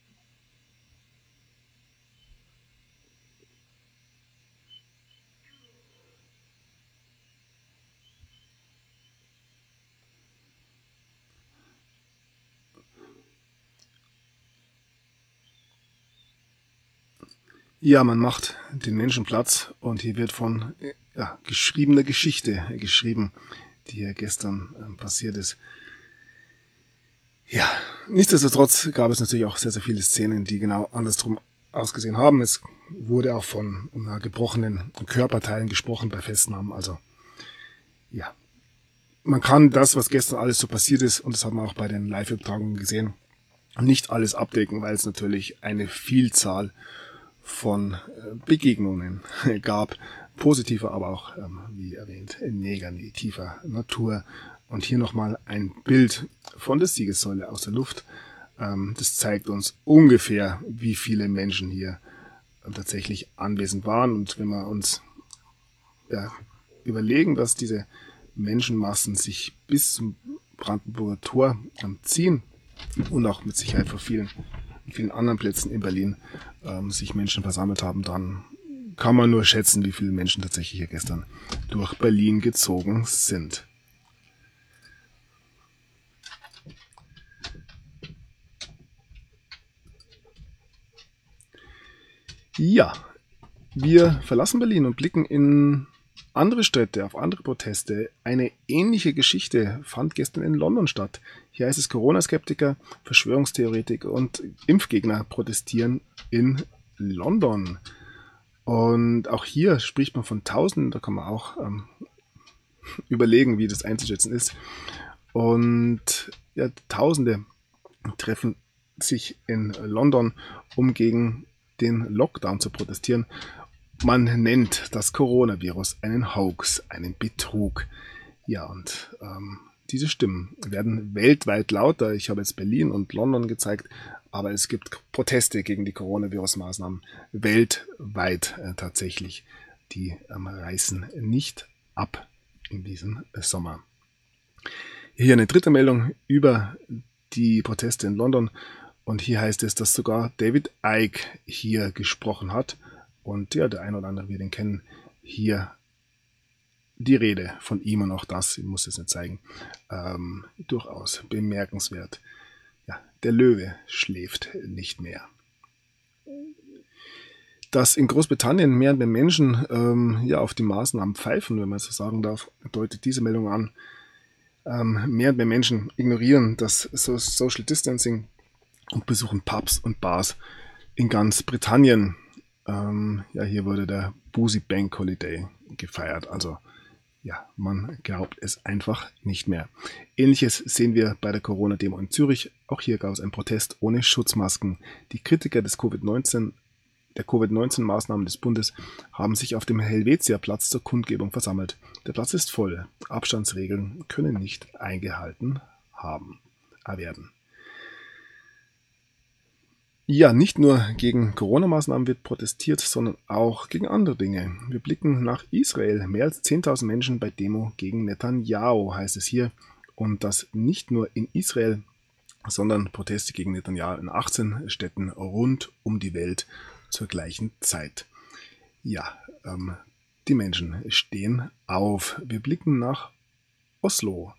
Ja, man macht den Menschen Platz und hier wird von geschriebener Geschichte geschrieben, die hier gestern passiert ist. Ja, nichtsdestotrotz gab es natürlich auch sehr, sehr viele Szenen, die genau andersrum ausgesehen haben. Es wurde auch von gebrochenen Körperteilen gesprochen bei Festnahmen. Also ja, man kann das, was gestern alles so passiert ist, und das haben wir auch bei den Live-Übertragungen gesehen, nicht alles abdecken, weil es natürlich eine Vielzahl von Begegnungen gab, positiver, aber auch, wie erwähnt, negativer Natur. Und hier nochmal ein Bild von der Siegessäule aus der Luft. Das zeigt uns ungefähr, wie viele Menschen hier tatsächlich anwesend waren. Und wenn wir uns überlegen, dass diese Menschenmassen sich bis zum Brandenburger Tor ziehen und auch mit Sicherheit vor vielen anderen Plätzen in Berlin sich Menschen versammelt haben, dann kann man nur schätzen, wie viele Menschen tatsächlich hier gestern durch Berlin gezogen sind. Ja, wir verlassen Berlin und blicken in andere Städte, auf andere Proteste. Eine ähnliche Geschichte fand gestern in London statt. Hier heißt es, Corona-Skeptiker, Verschwörungstheoretiker und Impfgegner protestieren in London. Und auch hier spricht man von Tausenden, da kann man auch überlegen, wie das einzuschätzen ist. Und ja, Tausende treffen sich in London, um gegen den Lockdown zu protestieren. Man nennt das Coronavirus einen Hoax, einen Betrug. Ja, und diese Stimmen werden weltweit lauter. Ich habe jetzt Berlin und London gezeigt, aber es gibt Proteste gegen die Coronavirus-Maßnahmen weltweit tatsächlich. Die reißen nicht ab in diesem Sommer. Hier eine dritte Meldung über die Proteste in London. Und hier heißt es, dass sogar David Icke hier gesprochen hat. Und ja, der eine oder andere wird ihn kennen. Hier die Rede von ihm und auch das, ich muss es nicht zeigen, durchaus bemerkenswert. Ja, der Löwe schläft nicht mehr. Dass in Großbritannien mehr und mehr Menschen auf die Maßnahmen pfeifen, wenn man so sagen darf, deutet diese Meldung an. Mehr und mehr Menschen ignorieren das Social Distancing und besuchen Pubs und Bars in ganz Britannien. Hier wurde der Boozy Bank Holiday gefeiert. Also ja, man glaubt es einfach nicht mehr. Ähnliches sehen wir bei der Corona-Demo in Zürich. Auch hier gab es einen Protest ohne Schutzmasken. Die Kritiker der Covid-19-Maßnahmen des Bundes haben sich auf dem Helvetia-Platz zur Kundgebung versammelt. Der Platz ist voll. Abstandsregeln können nicht eingehalten werden. Ja, nicht nur gegen Corona-Maßnahmen wird protestiert, sondern auch gegen andere Dinge. Wir blicken nach Israel. Mehr als 10.000 Menschen bei Demo gegen Netanyahu, heißt es hier. Und das nicht nur in Israel, sondern Proteste gegen Netanyahu in 18 Städten rund um die Welt zur gleichen Zeit. Ja, die Menschen stehen auf. Wir blicken nach Oslo.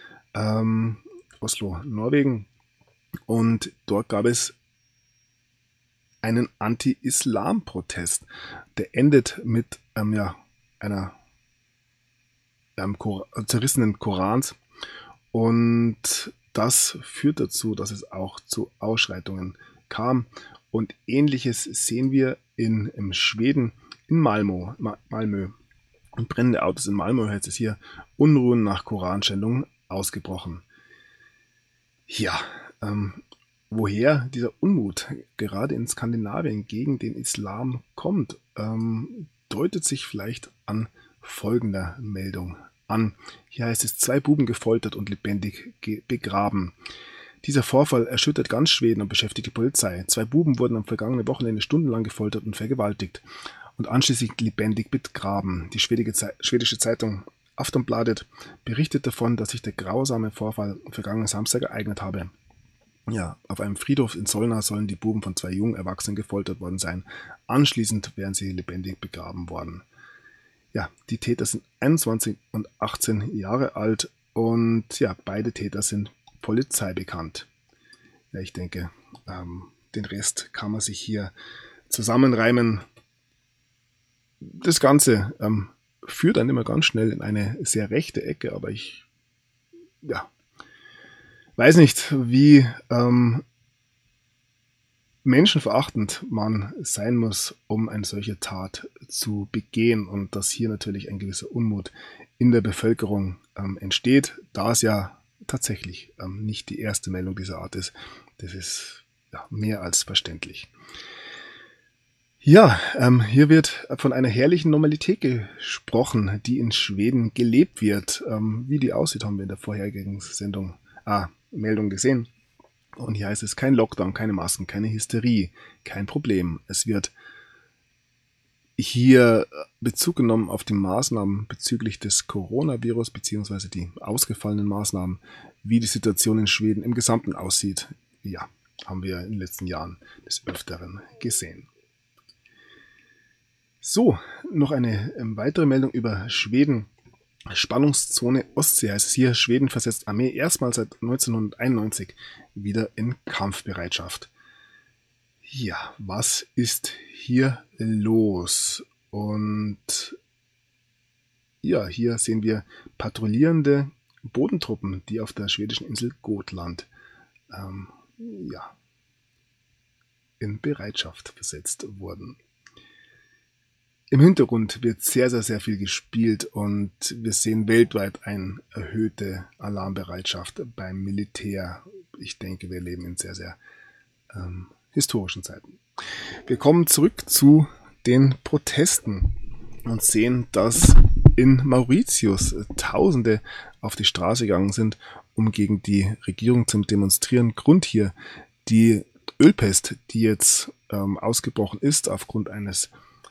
Oslo, Norwegen. Und dort gab es einen Anti-Islam-Protest. Der endet mit einem zerrissenen Korans. Und das führt dazu, dass es auch zu Ausschreitungen kam. Und Ähnliches sehen wir in Schweden, in Malmö. Und brennende Autos in Malmö, heißt es hier, Unruhen nach Koranschändungen ausgebrochen. Ja, woher dieser Unmut gerade in Skandinavien gegen den Islam kommt, deutet sich vielleicht an folgender Meldung an. Hier heißt es, 2 Buben gefoltert und lebendig begraben. Dieser Vorfall erschüttert ganz Schweden und beschäftigt die Polizei. 2 Buben wurden am vergangenen Wochenende stundenlang gefoltert und vergewaltigt und anschließend lebendig begraben. Die schwedische Zeitung Aftonbladet berichtet davon, dass sich der grausame Vorfall vergangenen Samstag ereignet habe. Ja, auf einem Friedhof in Solna sollen die Buben von 2 jungen Erwachsenen gefoltert worden sein. Anschließend wären sie lebendig begraben worden. Ja, die Täter sind 21 und 18 Jahre alt und ja, beide Täter sind Polizei bekannt. Ja, ich denke, den Rest kann man sich hier zusammenreimen. Das Ganze führt dann immer ganz schnell in eine sehr rechte Ecke, aber ich weiß nicht, wie menschenverachtend man sein muss, um eine solche Tat zu begehen und dass hier natürlich ein gewisser Unmut in der Bevölkerung entsteht, da es ja tatsächlich nicht die erste Meldung dieser Art ist. Das ist mehr als verständlich. Ja, hier wird von einer herrlichen Normalität gesprochen, die in Schweden gelebt wird. Wie die aussieht, haben wir in der vorherigen Meldung gesehen. Und hier heißt es, kein Lockdown, keine Masken, keine Hysterie, kein Problem. Es wird hier Bezug genommen auf die Maßnahmen bezüglich des Coronavirus beziehungsweise die ausgefallenen Maßnahmen, wie die Situation in Schweden im Gesamten aussieht. Ja, haben wir in den letzten Jahren des Öfteren gesehen. So, noch eine weitere Meldung über Schweden. Spannungszone Ostsee heißt es hier, Schweden versetzt Armee erstmals seit 1991 wieder in Kampfbereitschaft. Ja, was ist hier los? Und ja, hier sehen wir patrouillierende Bodentruppen, die auf der schwedischen Insel Gotland in Bereitschaft versetzt wurden. Im Hintergrund wird sehr, sehr, sehr viel gespielt und wir sehen weltweit eine erhöhte Alarmbereitschaft beim Militär. Ich denke, wir leben in sehr, sehr historischen Zeiten. Wir kommen zurück zu den Protesten und sehen, dass in Mauritius Tausende auf die Straße gegangen sind, um gegen die Regierung zu demonstrieren. Grund hier die Ölpest, die jetzt ausgebrochen ist aufgrund eines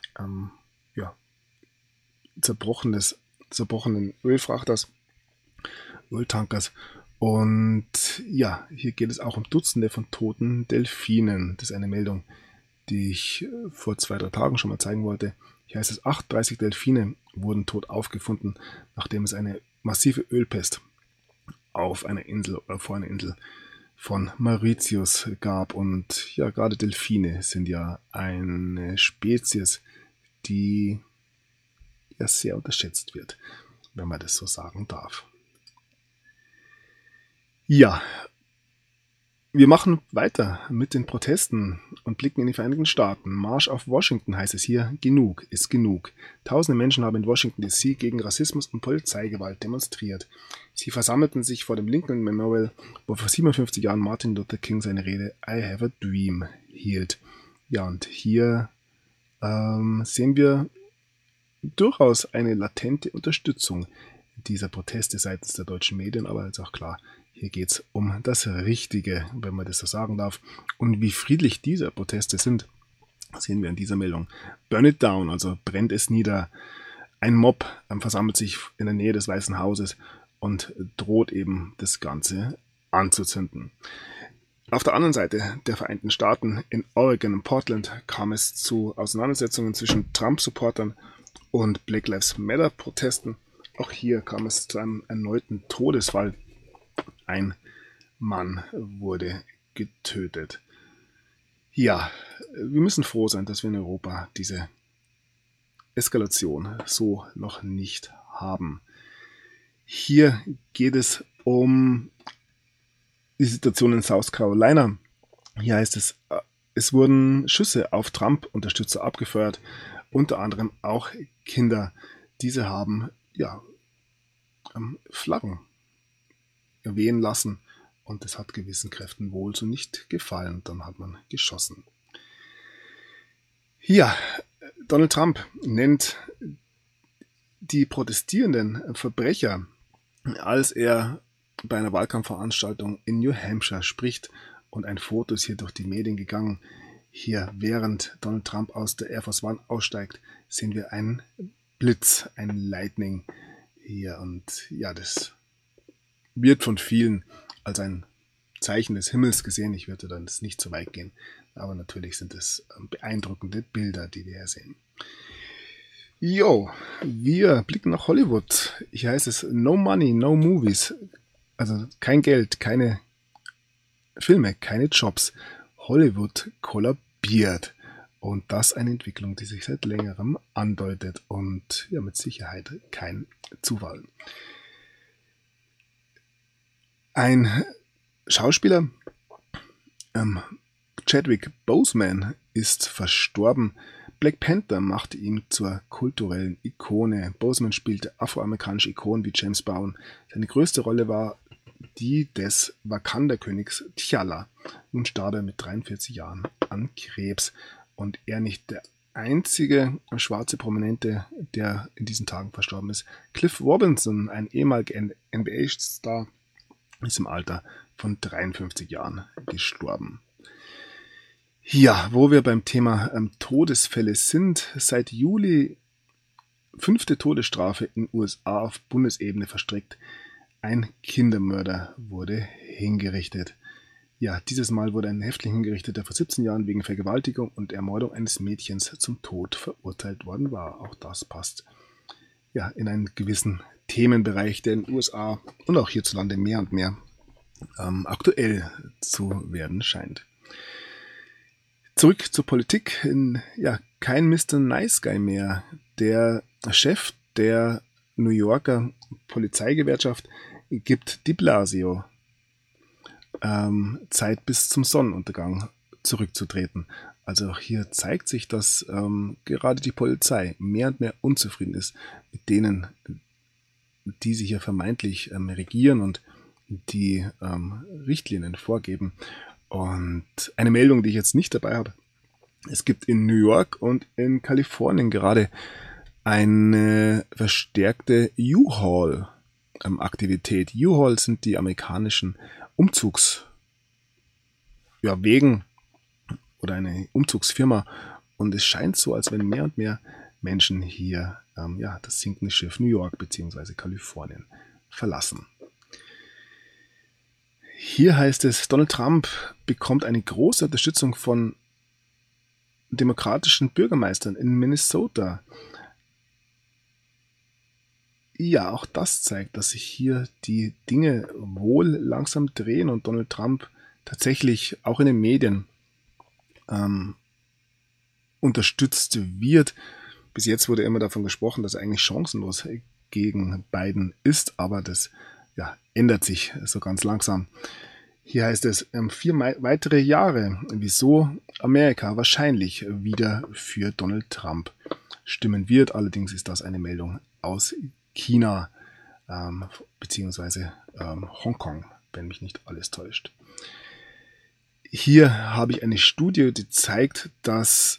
zerbrochenen Öltankers. Und ja, hier geht es auch um Dutzende von toten Delfinen. Das ist eine Meldung, die ich vor 2-3 Tagen schon mal zeigen wollte. Hier heißt es, 38 Delfine wurden tot aufgefunden, nachdem es eine massive Ölpest auf einer Insel oder vor einer Insel von Mauritius gab. Und ja, gerade Delfine sind ja eine Spezies, die ja sehr unterschätzt wird, wenn man das so sagen darf. Ja, wir machen weiter mit den Protesten und blicken in die Vereinigten Staaten. Marsch auf Washington heißt es hier, genug ist genug. Tausende Menschen haben in Washington DC gegen Rassismus und Polizeigewalt demonstriert. Sie versammelten sich vor dem Lincoln Memorial, wo vor 57 Jahren Martin Luther King seine Rede I Have a Dream hielt. Ja, und hier sehen wir durchaus eine latente Unterstützung dieser Proteste seitens der deutschen Medien, aber ist auch klar, hier geht es um das Richtige, wenn man das so sagen darf. Und wie friedlich diese Proteste sind, sehen wir in dieser Meldung. Burn it down, also brennt es nieder. Ein Mob versammelt sich in der Nähe des Weißen Hauses und droht eben das Ganze anzuzünden. Auf der anderen Seite der Vereinigten Staaten, in Oregon und Portland, kam es zu Auseinandersetzungen zwischen Trump-Supportern und Black Lives Matter-Protesten. Auch hier kam es zu einem erneuten Todesfall. Ein Mann wurde getötet. Ja, wir müssen froh sein, dass wir in Europa diese Eskalation so noch nicht haben. Hier geht es um die Situation in South Carolina. Hier heißt es, es wurden Schüsse auf Trump-Unterstützer abgefeuert, unter anderem auch Kinder. Diese haben Flaggen wehen lassen und das hat gewissen Kräften wohl so nicht gefallen. Dann hat man geschossen. Ja, Donald Trump nennt die protestierenden Verbrecher, als er bei einer Wahlkampfveranstaltung in New Hampshire spricht, und ein Foto ist hier durch die Medien gegangen. Hier, während Donald Trump aus der Air Force One aussteigt, sehen wir einen Blitz, ein Lightning hier, und ja, das wird von vielen als ein Zeichen des Himmels gesehen. Ich würde dann nicht so weit gehen, aber natürlich sind es beeindruckende Bilder, die wir hier sehen. Jo, wir blicken nach Hollywood. Hier heißt es No Money, No Movies. Also kein Geld, keine Filme, keine Jobs. Hollywood kollabiert. Und das eine Entwicklung, die sich seit längerem andeutet und ja, mit Sicherheit kein Zufall. Ein Schauspieler, Chadwick Boseman, ist verstorben. Black Panther machte ihn zur kulturellen Ikone. Boseman spielte afroamerikanische Ikonen wie James Brown. Seine größte Rolle war die des Wakanda-Königs T'Challa. Nun starb er mit 43 Jahren an Krebs. Und er nicht der einzige schwarze Prominente, der in diesen Tagen verstorben ist. Cliff Robinson, ein ehemaliger NBA-Star, ist im Alter von 53 Jahren gestorben. Ja, wo wir beim Thema Todesfälle sind, seit Juli 5. Todesstrafe in den USA auf Bundesebene verstreckt. Ein Kindermörder wurde hingerichtet. Ja, dieses Mal wurde ein Häftling hingerichtet, der vor 17 Jahren wegen Vergewaltigung und Ermordung eines Mädchens zum Tod verurteilt worden war. Auch das passt ja in einen gewissen Themenbereich, der in den USA und auch hierzulande mehr und mehr aktuell zu werden scheint. Zurück zur Politik. Kein Mr. Nice Guy mehr. Der Chef der New Yorker Polizeigewerkschaft gibt de Blasio Zeit bis zum Sonnenuntergang zurückzutreten. Also auch hier zeigt sich, dass gerade die Polizei mehr und mehr unzufrieden ist mit denen, die sie hier vermeintlich regieren und die Richtlinien vorgeben. Und eine Meldung, die ich jetzt nicht dabei habe: Es gibt in New York und in Kalifornien gerade eine verstärkte U-Haul-Aktivität. U-Haul sind die amerikanischen Umzugswegen oder eine Umzugsfirma. Und es scheint so, als wenn mehr und mehr Menschen hier das sinkende Schiff New York bzw. Kalifornien verlassen. Hier heißt es, Donald Trump bekommt eine große Unterstützung von demokratischen Bürgermeistern in Minnesota. Ja, auch das zeigt, dass sich hier die Dinge wohl langsam drehen und Donald Trump tatsächlich auch in den Medien unterstützt wird. Bis jetzt wurde immer davon gesprochen, dass er eigentlich chancenlos gegen Biden ist, aber das ändert sich so ganz langsam. Hier heißt es 4 weitere Jahre, wieso Amerika wahrscheinlich wieder für Donald Trump stimmen wird. Allerdings ist das eine Meldung aus China beziehungsweise Hongkong, wenn mich nicht alles täuscht. Hier habe ich eine Studie, die zeigt, dass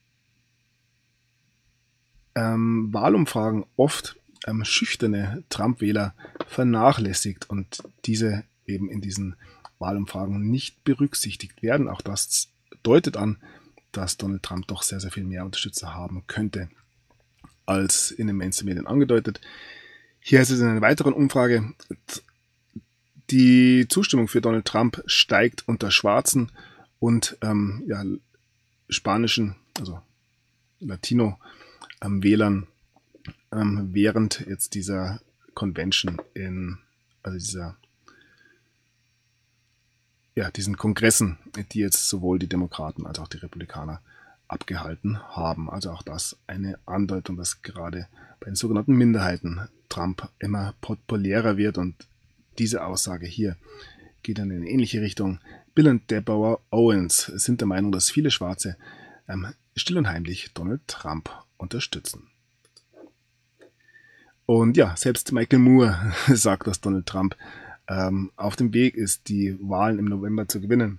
Wahlumfragen oft schüchterne Trump-Wähler vernachlässigt und diese eben in diesen Wahlumfragen nicht berücksichtigt werden. Auch das deutet an, dass Donald Trump doch sehr, sehr viel mehr Unterstützer haben könnte, als in den Mainstream-Medien angedeutet. Hier ist es in einer weiteren Umfrage, die Zustimmung für Donald Trump steigt unter schwarzen und spanischen, also Latino-Wählern während jetzt dieser Convention diesen Kongressen, die jetzt sowohl die Demokraten als auch die Republikaner abgehalten haben. Also auch das eine Andeutung, dass gerade bei den sogenannten Minderheiten Trump immer populärer wird, und diese Aussage hier geht in eine ähnliche Richtung. Bill und Deborah Owens sind der Meinung, dass viele Schwarze still und heimlich Donald Trump unterstützen. Und ja, selbst Michael Moore sagt, dass Donald Trump auf dem Weg ist, die Wahlen im November zu gewinnen,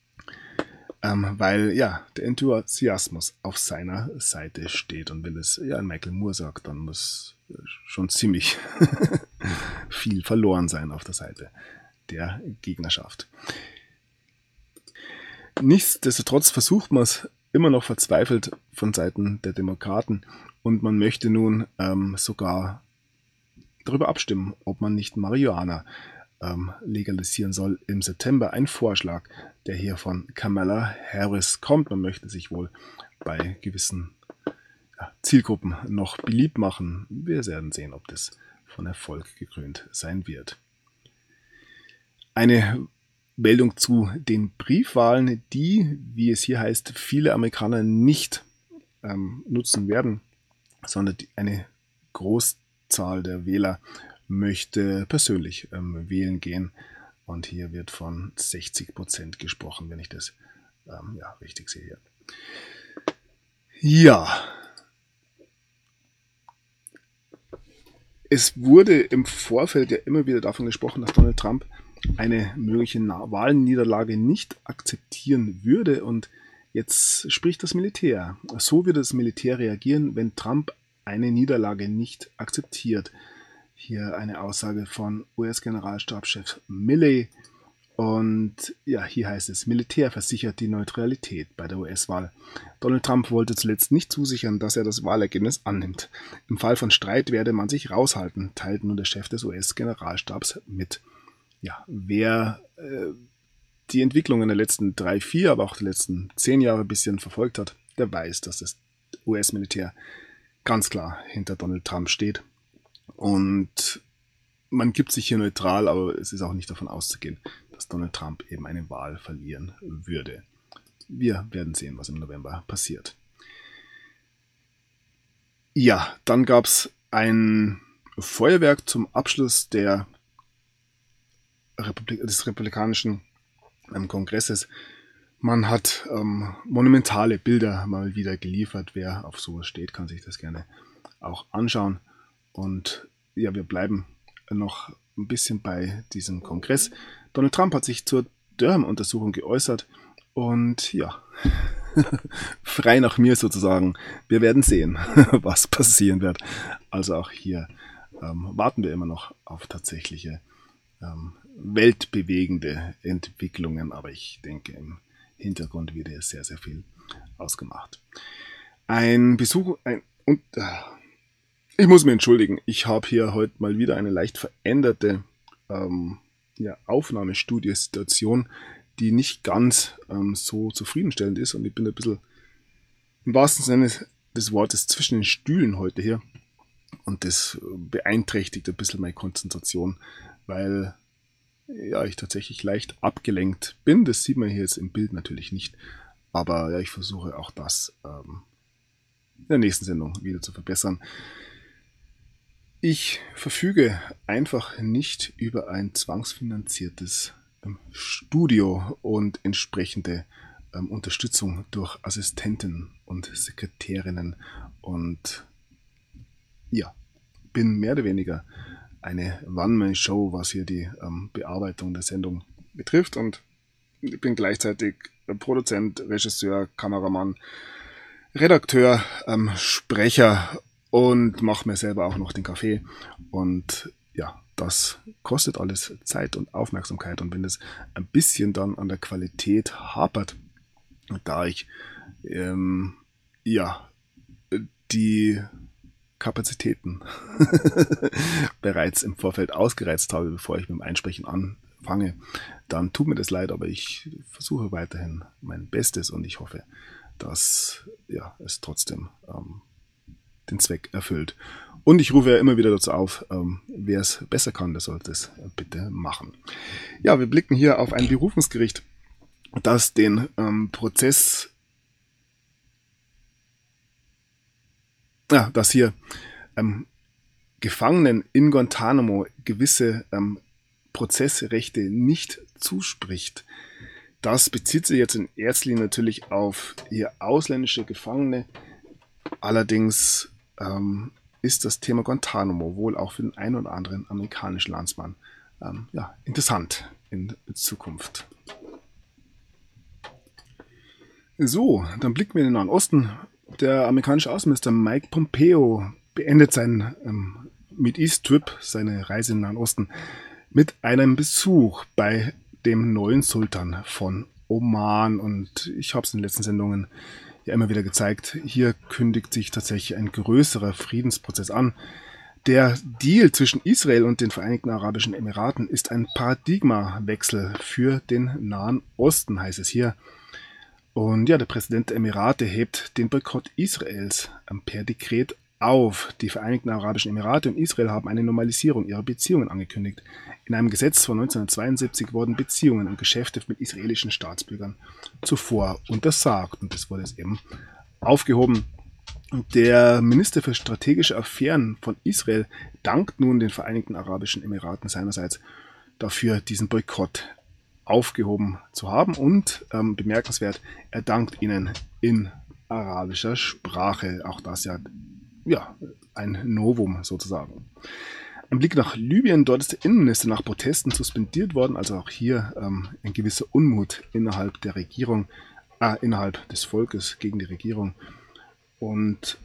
weil der Enthusiasmus auf seiner Seite steht. Und wenn es Michael Moore sagt, dann muss schon ziemlich viel verloren sein auf der Seite der Gegnerschaft. Nichtsdestotrotz versucht man es immer noch verzweifelt von Seiten der Demokraten, und man möchte nun sogar darüber abstimmen, ob man nicht Marihuana legalisieren soll im September. Ein Vorschlag, der hier von Kamala Harris kommt. Man möchte sich wohl bei gewissen Zielgruppen noch beliebt machen. Wir werden sehen, ob das von Erfolg gekrönt sein wird. Eine Meldung zu den Briefwahlen, die, wie es hier heißt, viele Amerikaner nicht nutzen werden, sondern eine Großzahl der Wähler möchte persönlich wählen gehen, und hier wird von 60% gesprochen, wenn ich das richtig sehe hier. Ja, es wurde im Vorfeld ja immer wieder davon gesprochen, dass Donald Trump eine mögliche Wahlniederlage nicht akzeptieren würde, und jetzt spricht das Militär. So würde das Militär reagieren, wenn Trump eine Niederlage nicht akzeptiert. Hier eine Aussage von US-Generalstabschef Milley, und hier heißt es: Militär versichert die Neutralität bei der US-Wahl. Donald Trump wollte zuletzt nicht zusichern, dass er das Wahlergebnis annimmt. Im Fall von Streit werde man sich raushalten, teilt nun der Chef des US-Generalstabs mit. Ja, wer die Entwicklungen der letzten 3, 4, aber auch der letzten 10 Jahre ein bisschen verfolgt hat, der weiß, dass das US-Militär ganz klar hinter Donald Trump steht. Und man gibt sich hier neutral, aber es ist auch nicht davon auszugehen, dass Donald Trump eben eine Wahl verlieren würde. Wir werden sehen, was im November passiert. Ja, dann gab es ein Feuerwerk zum Abschluss des republikanischen Kongresses. Man hat monumentale Bilder mal wieder geliefert. Wer auf sowas steht, kann sich das gerne auch anschauen. Und wir bleiben noch ein bisschen bei diesem Kongress. Donald Trump hat sich zur Durham-Untersuchung geäußert, und frei nach mir sozusagen. Wir werden sehen, was passieren wird. Also auch hier warten wir immer noch auf tatsächliche weltbewegende Entwicklungen, aber ich denke, im Hintergrund wird hier sehr, sehr viel ausgemacht. Ich muss mich entschuldigen, ich habe hier heute mal wieder eine leicht veränderte Aufnahmestudiosituation, die nicht ganz so zufriedenstellend ist, und ich bin ein bisschen im wahrsten Sinne des Wortes zwischen den Stühlen heute hier. Und das beeinträchtigt ein bisschen meine Konzentration, weil ja, ich tatsächlich leicht abgelenkt bin. Das sieht man hier jetzt im Bild natürlich nicht. Aber ja, ich versuche auch das in der nächsten Sendung wieder zu verbessern. Ich verfüge einfach nicht über ein zwangsfinanziertes Studio und entsprechende Unterstützung durch Assistenten und Sekretärinnen und ja, bin mehr oder weniger eine One-Man-Show, was hier die Bearbeitung der Sendung betrifft, und ich bin gleichzeitig Produzent, Regisseur, Kameramann, Redakteur, Sprecher und mache mir selber auch noch den Kaffee. Und ja, das kostet alles Zeit und Aufmerksamkeit. Und wenn es ein bisschen dann an der Qualität hapert, da ich ja die Kapazitäten bereits im Vorfeld ausgereizt habe, bevor ich mit dem Einsprechen anfange, dann tut mir das leid, aber ich versuche weiterhin mein Bestes und ich hoffe, dass ja, es trotzdem den Zweck erfüllt. Und ich rufe ja immer wieder dazu auf, wer es besser kann, der sollte es bitte machen. Ja, wir blicken hier auf ein Berufungsgericht, das den Prozess, dass hier Gefangenen in Guantanamo gewisse Prozessrechte nicht zuspricht. Das bezieht sich jetzt in erster Linie natürlich auf hier ausländische Gefangene. Allerdings ist das Thema Guantanamo wohl auch für den einen oder anderen amerikanischen Landsmann interessant in Zukunft. So, dann blicken wir in den Nahen Osten. Der amerikanische Außenminister Mike Pompeo beendet seinen Mid-East-Trip, seine Reise in den Nahen Osten, mit einem Besuch bei dem neuen Sultan von Oman. Und ich habe es in den letzten Sendungen ja immer wieder gezeigt, hier kündigt sich tatsächlich ein größerer Friedensprozess an. Der Deal zwischen Israel und den Vereinigten Arabischen Emiraten ist ein Paradigmawechsel für den Nahen Osten, heißt es hier. Und ja, der Präsident der Emirate hebt den Boykott Israels per Dekret auf. Die Vereinigten Arabischen Emirate und Israel haben eine Normalisierung ihrer Beziehungen angekündigt. In einem Gesetz von 1972 wurden Beziehungen und Geschäfte mit israelischen Staatsbürgern zuvor untersagt. Und das wurde jetzt eben aufgehoben. Der Minister für strategische Affären von Israel dankt nun den Vereinigten Arabischen Emiraten seinerseits dafür, diesen Boykott aufgehoben zu haben, und bemerkenswert, er dankt ihnen in arabischer Sprache. Auch das ja ein Novum sozusagen. Ein Blick nach Libyen, dort ist der Innenminister nach Protesten suspendiert worden, also auch hier ein gewisser Unmut innerhalb der Regierung, innerhalb des Volkes gegen die Regierung. Und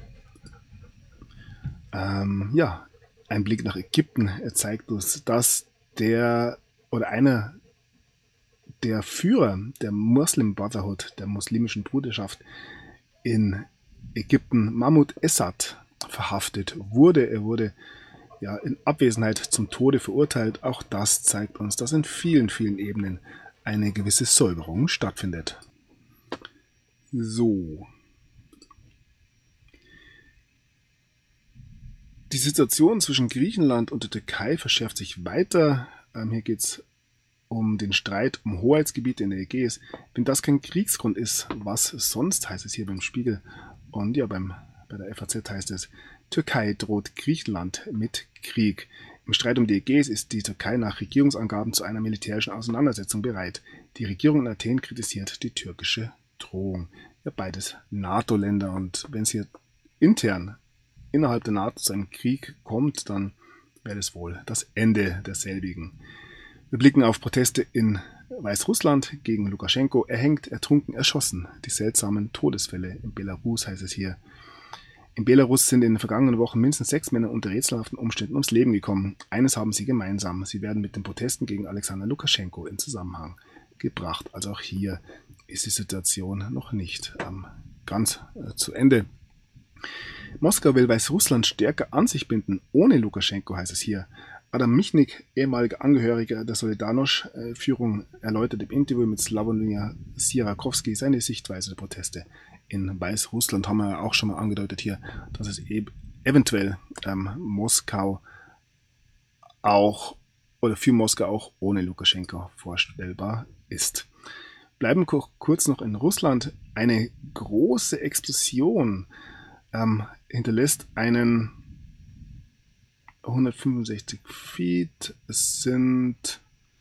ein Blick nach Ägypten zeigt uns, dass einer der Führer der Muslim Brotherhood, der muslimischen Bruderschaft in Ägypten, Mahmoud Essad, verhaftet wurde. Er wurde ja in Abwesenheit zum Tode verurteilt. Auch das zeigt uns, dass in vielen, vielen Ebenen eine gewisse Säuberung stattfindet. So. Die Situation zwischen Griechenland und der Türkei verschärft sich weiter. Hier geht es um den Streit um Hoheitsgebiete in der Ägäis. Wenn das kein Kriegsgrund ist, was sonst, heißt es hier beim Spiegel. Und ja, bei der FAZ heißt es, Türkei droht Griechenland mit Krieg. Im Streit um die Ägäis ist die Türkei nach Regierungsangaben zu einer militärischen Auseinandersetzung bereit. Die Regierung in Athen kritisiert die türkische Drohung. Ja, beides NATO-Länder, und wenn es hier intern innerhalb der NATO zu einem Krieg kommt, dann wäre das wohl das Ende derselbigen. Wir blicken auf Proteste in Weißrussland gegen Lukaschenko. Erhängt, ertrunken, erschossen. Die seltsamen Todesfälle in Belarus, heißt es hier. In Belarus sind in den vergangenen Wochen mindestens 6 Männer unter rätselhaften Umständen ums Leben gekommen. Eines haben sie gemeinsam. Sie werden mit den Protesten gegen Alexander Lukaschenko in Zusammenhang gebracht. Also auch hier ist die Situation noch nicht ganz zu Ende. Moskau will Weißrussland stärker an sich binden, ohne Lukaschenko, heißt es hier. Adam Michnik, ehemaliger Angehöriger der Solidarność-Führung, erläutert im Interview mit Slawomir Sirakowski seine Sichtweise der Proteste in Weißrussland haben wir ja auch schon mal angedeutet hier, dass es eventuell Moskau auch oder für Moskau auch ohne Lukaschenko vorstellbar ist. Bleiben kurz noch in Russland. Eine große Explosion hinterlässt einen 165 Feet. Es sind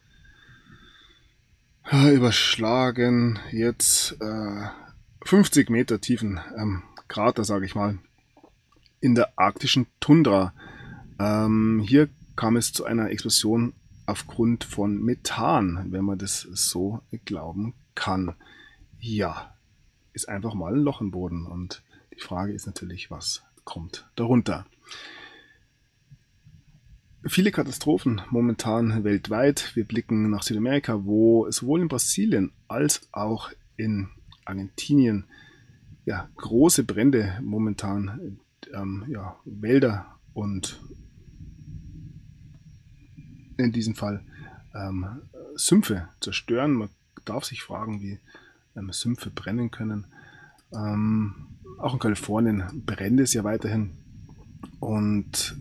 überschlagen jetzt 50 Meter tiefen Krater, sage ich mal, in der arktischen Tundra. Hier kam es zu einer Explosion aufgrund von Methan, wenn man das so glauben kann. Ja, ist einfach mal ein Loch im Boden und die Frage ist natürlich, was kommt darunter. Viele Katastrophen momentan weltweit. Wir blicken nach Südamerika, wo sowohl in Brasilien als auch in Argentinien große Brände momentan, Wälder und in diesem Fall Sümpfe zerstören. Man darf sich fragen, wie Sümpfe brennen können. Auch in Kalifornien brennt es ja weiterhin. Und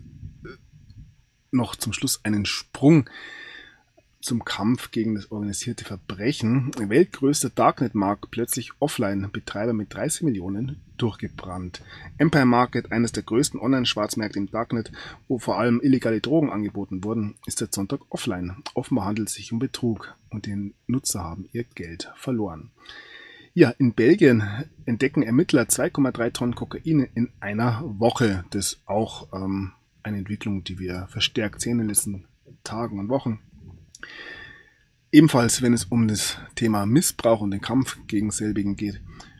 noch zum Schluss einen Sprung zum Kampf gegen das organisierte Verbrechen. Weltgrößter Darknet-Markt plötzlich offline, Betreiber mit 30 Millionen durchgebrannt. Empire Market, eines der größten Online-Schwarzmärkte im Darknet, wo vor allem illegale Drogen angeboten wurden, ist seit Sonntag offline. Offenbar handelt es sich um Betrug und die Nutzer haben ihr Geld verloren. Ja, in Belgien entdecken Ermittler 2,3 Tonnen Kokain in einer Woche. Das ist auch eine Entwicklung, die wir verstärkt sehen in den letzten Tagen und Wochen. Ebenfalls, wenn es um das Thema Missbrauch und den Kampf gegen selbigen geht.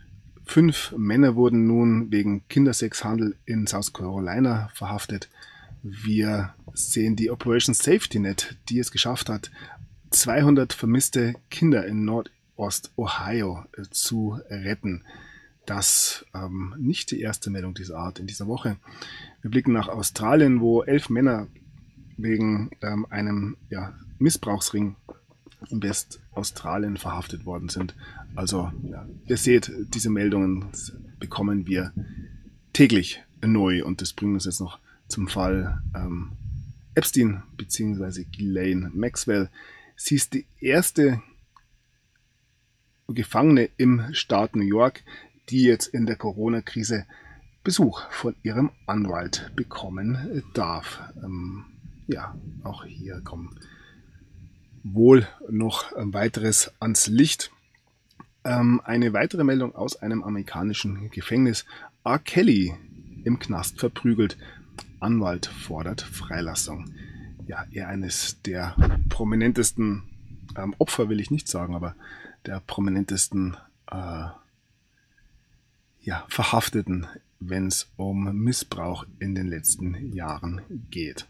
5 Männer wurden nun wegen Kindersexhandel in South Carolina verhaftet. Wir sehen die Operation Safety Net, die es geschafft hat, 200 vermisste Kinder in Nordost-Ohio zu retten. Das nicht die erste Meldung dieser Art in dieser Woche. Wir blicken nach Australien, wo 11 Männer wegen einem Missbrauchsring in Westaustralien verhaftet worden sind. Also ihr seht, diese Meldungen bekommen wir täglich neu und das bringt uns jetzt noch zum Fall Epstein bzw. Ghislaine Maxwell. Sie ist die erste Gefangene im Staat New York, die jetzt in der Corona-Krise Besuch von ihrem Anwalt bekommen darf. Auch hier kommt wohl noch weiteres ans Licht. Eine weitere Meldung aus einem amerikanischen Gefängnis. R. Kelly im Knast verprügelt. Anwalt fordert Freilassung. Ja, eher eines der prominentesten Opfer will ich nicht sagen, aber der prominentesten Verhafteten, wenn es um Missbrauch in den letzten Jahren geht.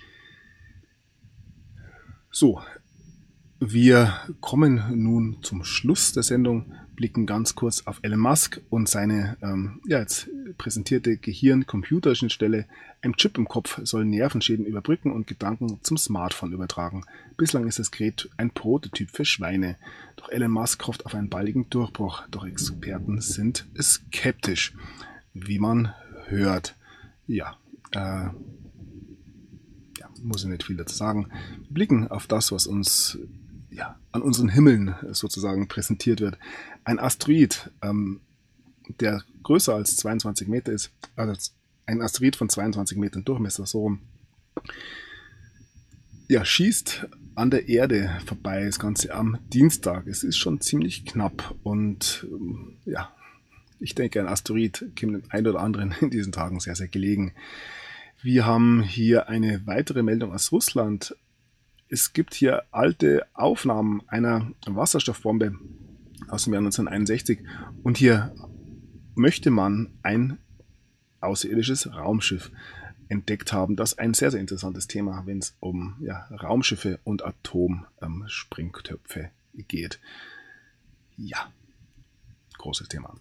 So, wir kommen nun zum Schluss der Sendung, blicken ganz kurz auf Elon Musk und seine jetzt präsentierte Gehirn-Computer-Schnittstelle. Ein Chip im Kopf soll Nervenschäden überbrücken und Gedanken zum Smartphone übertragen. Bislang ist das Gerät ein Prototyp für Schweine. Doch Elon Musk hofft auf einen baldigen Durchbruch. Doch Experten sind skeptisch, wie man hört. Muss ich nicht viel dazu sagen. Wir blicken auf das, was uns an unseren Himmeln sozusagen präsentiert wird. Ein Asteroid, der größer als 22 Meter ist, also ein Asteroid von 22 Metern Durchmesser, so rum, schießt an der Erde vorbei, das Ganze am Dienstag. Es ist schon ziemlich knapp und ich denke, ein Asteroid kommt dem einen oder anderen in diesen Tagen sehr, sehr gelegen. Wir haben hier eine weitere Meldung aus Russland. Es gibt hier alte Aufnahmen einer Wasserstoffbombe aus dem Jahr 1961 und hier möchte man ein außerirdisches Raumschiff entdeckt haben. Das ist ein sehr, sehr interessantes Thema, wenn es um Raumschiffe und Atomsprengköpfe geht. Ja, großes Thema.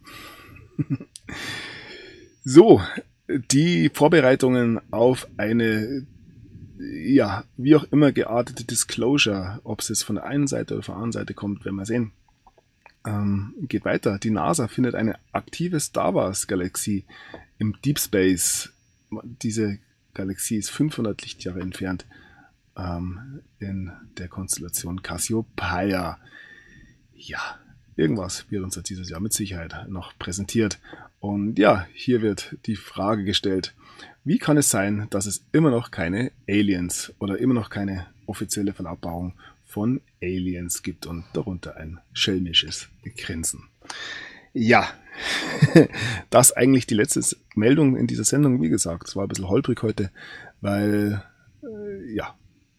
So, die Vorbereitungen auf eine wie auch immer geartete Disclosure, ob es jetzt von der einen Seite oder von der anderen Seite kommt, werden wir sehen. Geht weiter. Die NASA findet eine aktive Star Wars-Galaxie im Deep Space. Diese Galaxie ist 500 Lichtjahre entfernt in der Konstellation Cassiopeia. Ja, irgendwas wird uns dieses Jahr mit Sicherheit noch präsentiert. Und ja, hier wird die Frage gestellt, wie kann es sein, dass es immer noch keine Aliens oder immer noch keine offizielle Verlautbarung von Aliens gibt und darunter ein schelmisches Grinsen. Ja, das ist eigentlich die letzte Meldung in dieser Sendung. Wie gesagt, es war ein bisschen holprig heute, weil, ja,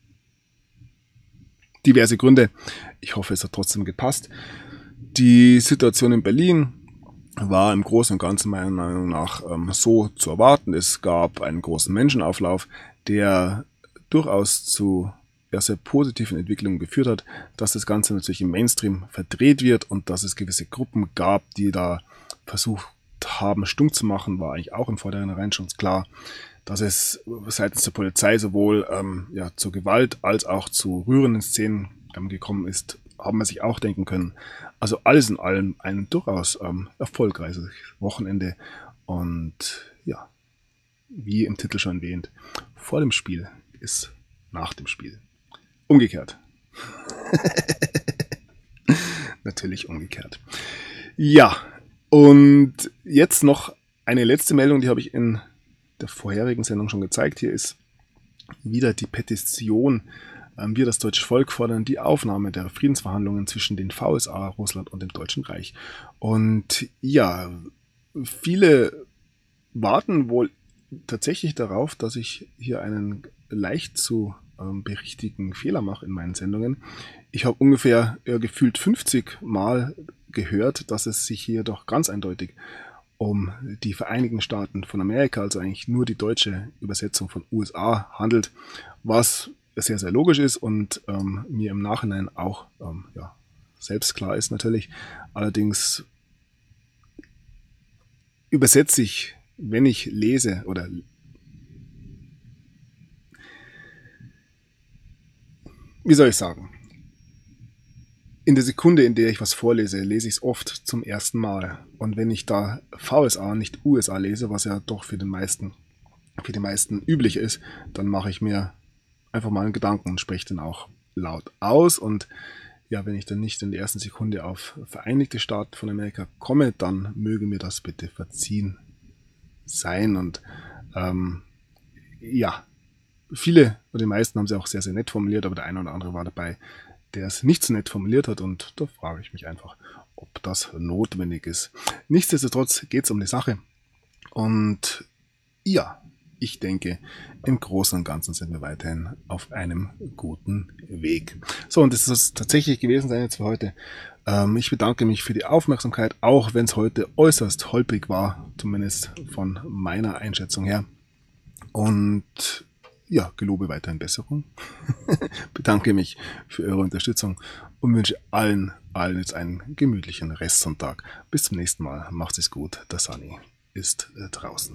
diverse Gründe. Ich hoffe, es hat trotzdem gepasst. Die Situation in Berlin war im Großen und Ganzen meiner Meinung nach so zu erwarten. Es gab einen großen Menschenauflauf, der durchaus zu sehr positiven Entwicklungen geführt hat, dass das Ganze natürlich im Mainstream verdreht wird und dass es gewisse Gruppen gab, die da versucht haben, stumm zu machen, war eigentlich auch im Vornherein schon klar, dass es seitens der Polizei sowohl zu Gewalt als auch zu rührenden Szenen gekommen ist, haben wir sich auch denken können. Also alles in allem ein durchaus erfolgreiches Wochenende und ja, wie im Titel schon erwähnt, vor dem Spiel ist nach dem Spiel. Umgekehrt. Natürlich umgekehrt. Ja, und jetzt noch eine letzte Meldung, die habe ich in der vorherigen Sendung schon gezeigt. Hier ist wieder die Petition. Wir, das deutsche Volk, fordern die Aufnahme der Friedensverhandlungen zwischen den VSA, Russland und dem Deutschen Reich. Und ja, viele warten wohl tatsächlich darauf, dass ich hier einen leicht zu berichtigen Fehler mache in meinen Sendungen. Ich habe ungefähr gefühlt 50 Mal gehört, dass es sich hier doch ganz eindeutig um die Vereinigten Staaten von Amerika, also eigentlich nur die deutsche Übersetzung von USA handelt, was sehr, sehr logisch ist und mir im Nachhinein auch selbst klar ist natürlich. Allerdings übersetze ich, wenn ich lese oder wie soll ich sagen, in der Sekunde, in der ich was vorlese, lese ich es oft zum ersten Mal. Und wenn ich da VSA, nicht USA lese, was ja doch für die meisten üblich ist, dann mache ich mir einfach mal einen Gedanken und spreche den auch laut aus. Und ja, wenn ich dann nicht in der ersten Sekunde auf Vereinigte Staaten von Amerika komme, dann möge mir das bitte verziehen sein. Und viele oder die meisten haben sie auch sehr, sehr nett formuliert, aber der eine oder andere war dabei, der es nicht so nett formuliert hat und da frage ich mich einfach, ob das notwendig ist. Nichtsdestotrotz geht es um die Sache und ja, ich denke, im Großen und Ganzen sind wir weiterhin auf einem guten Weg. So, und das soll es tatsächlich gewesen sein jetzt für heute. Ich bedanke mich für die Aufmerksamkeit, auch wenn es heute äußerst holprig war, zumindest von meiner Einschätzung her. Und ja, gelobe weiterhin Besserung. Bedanke mich für eure Unterstützung und wünsche allen jetzt einen gemütlichen Restsonntag. Bis zum nächsten Mal. Macht's es gut. Der Sunny ist draußen.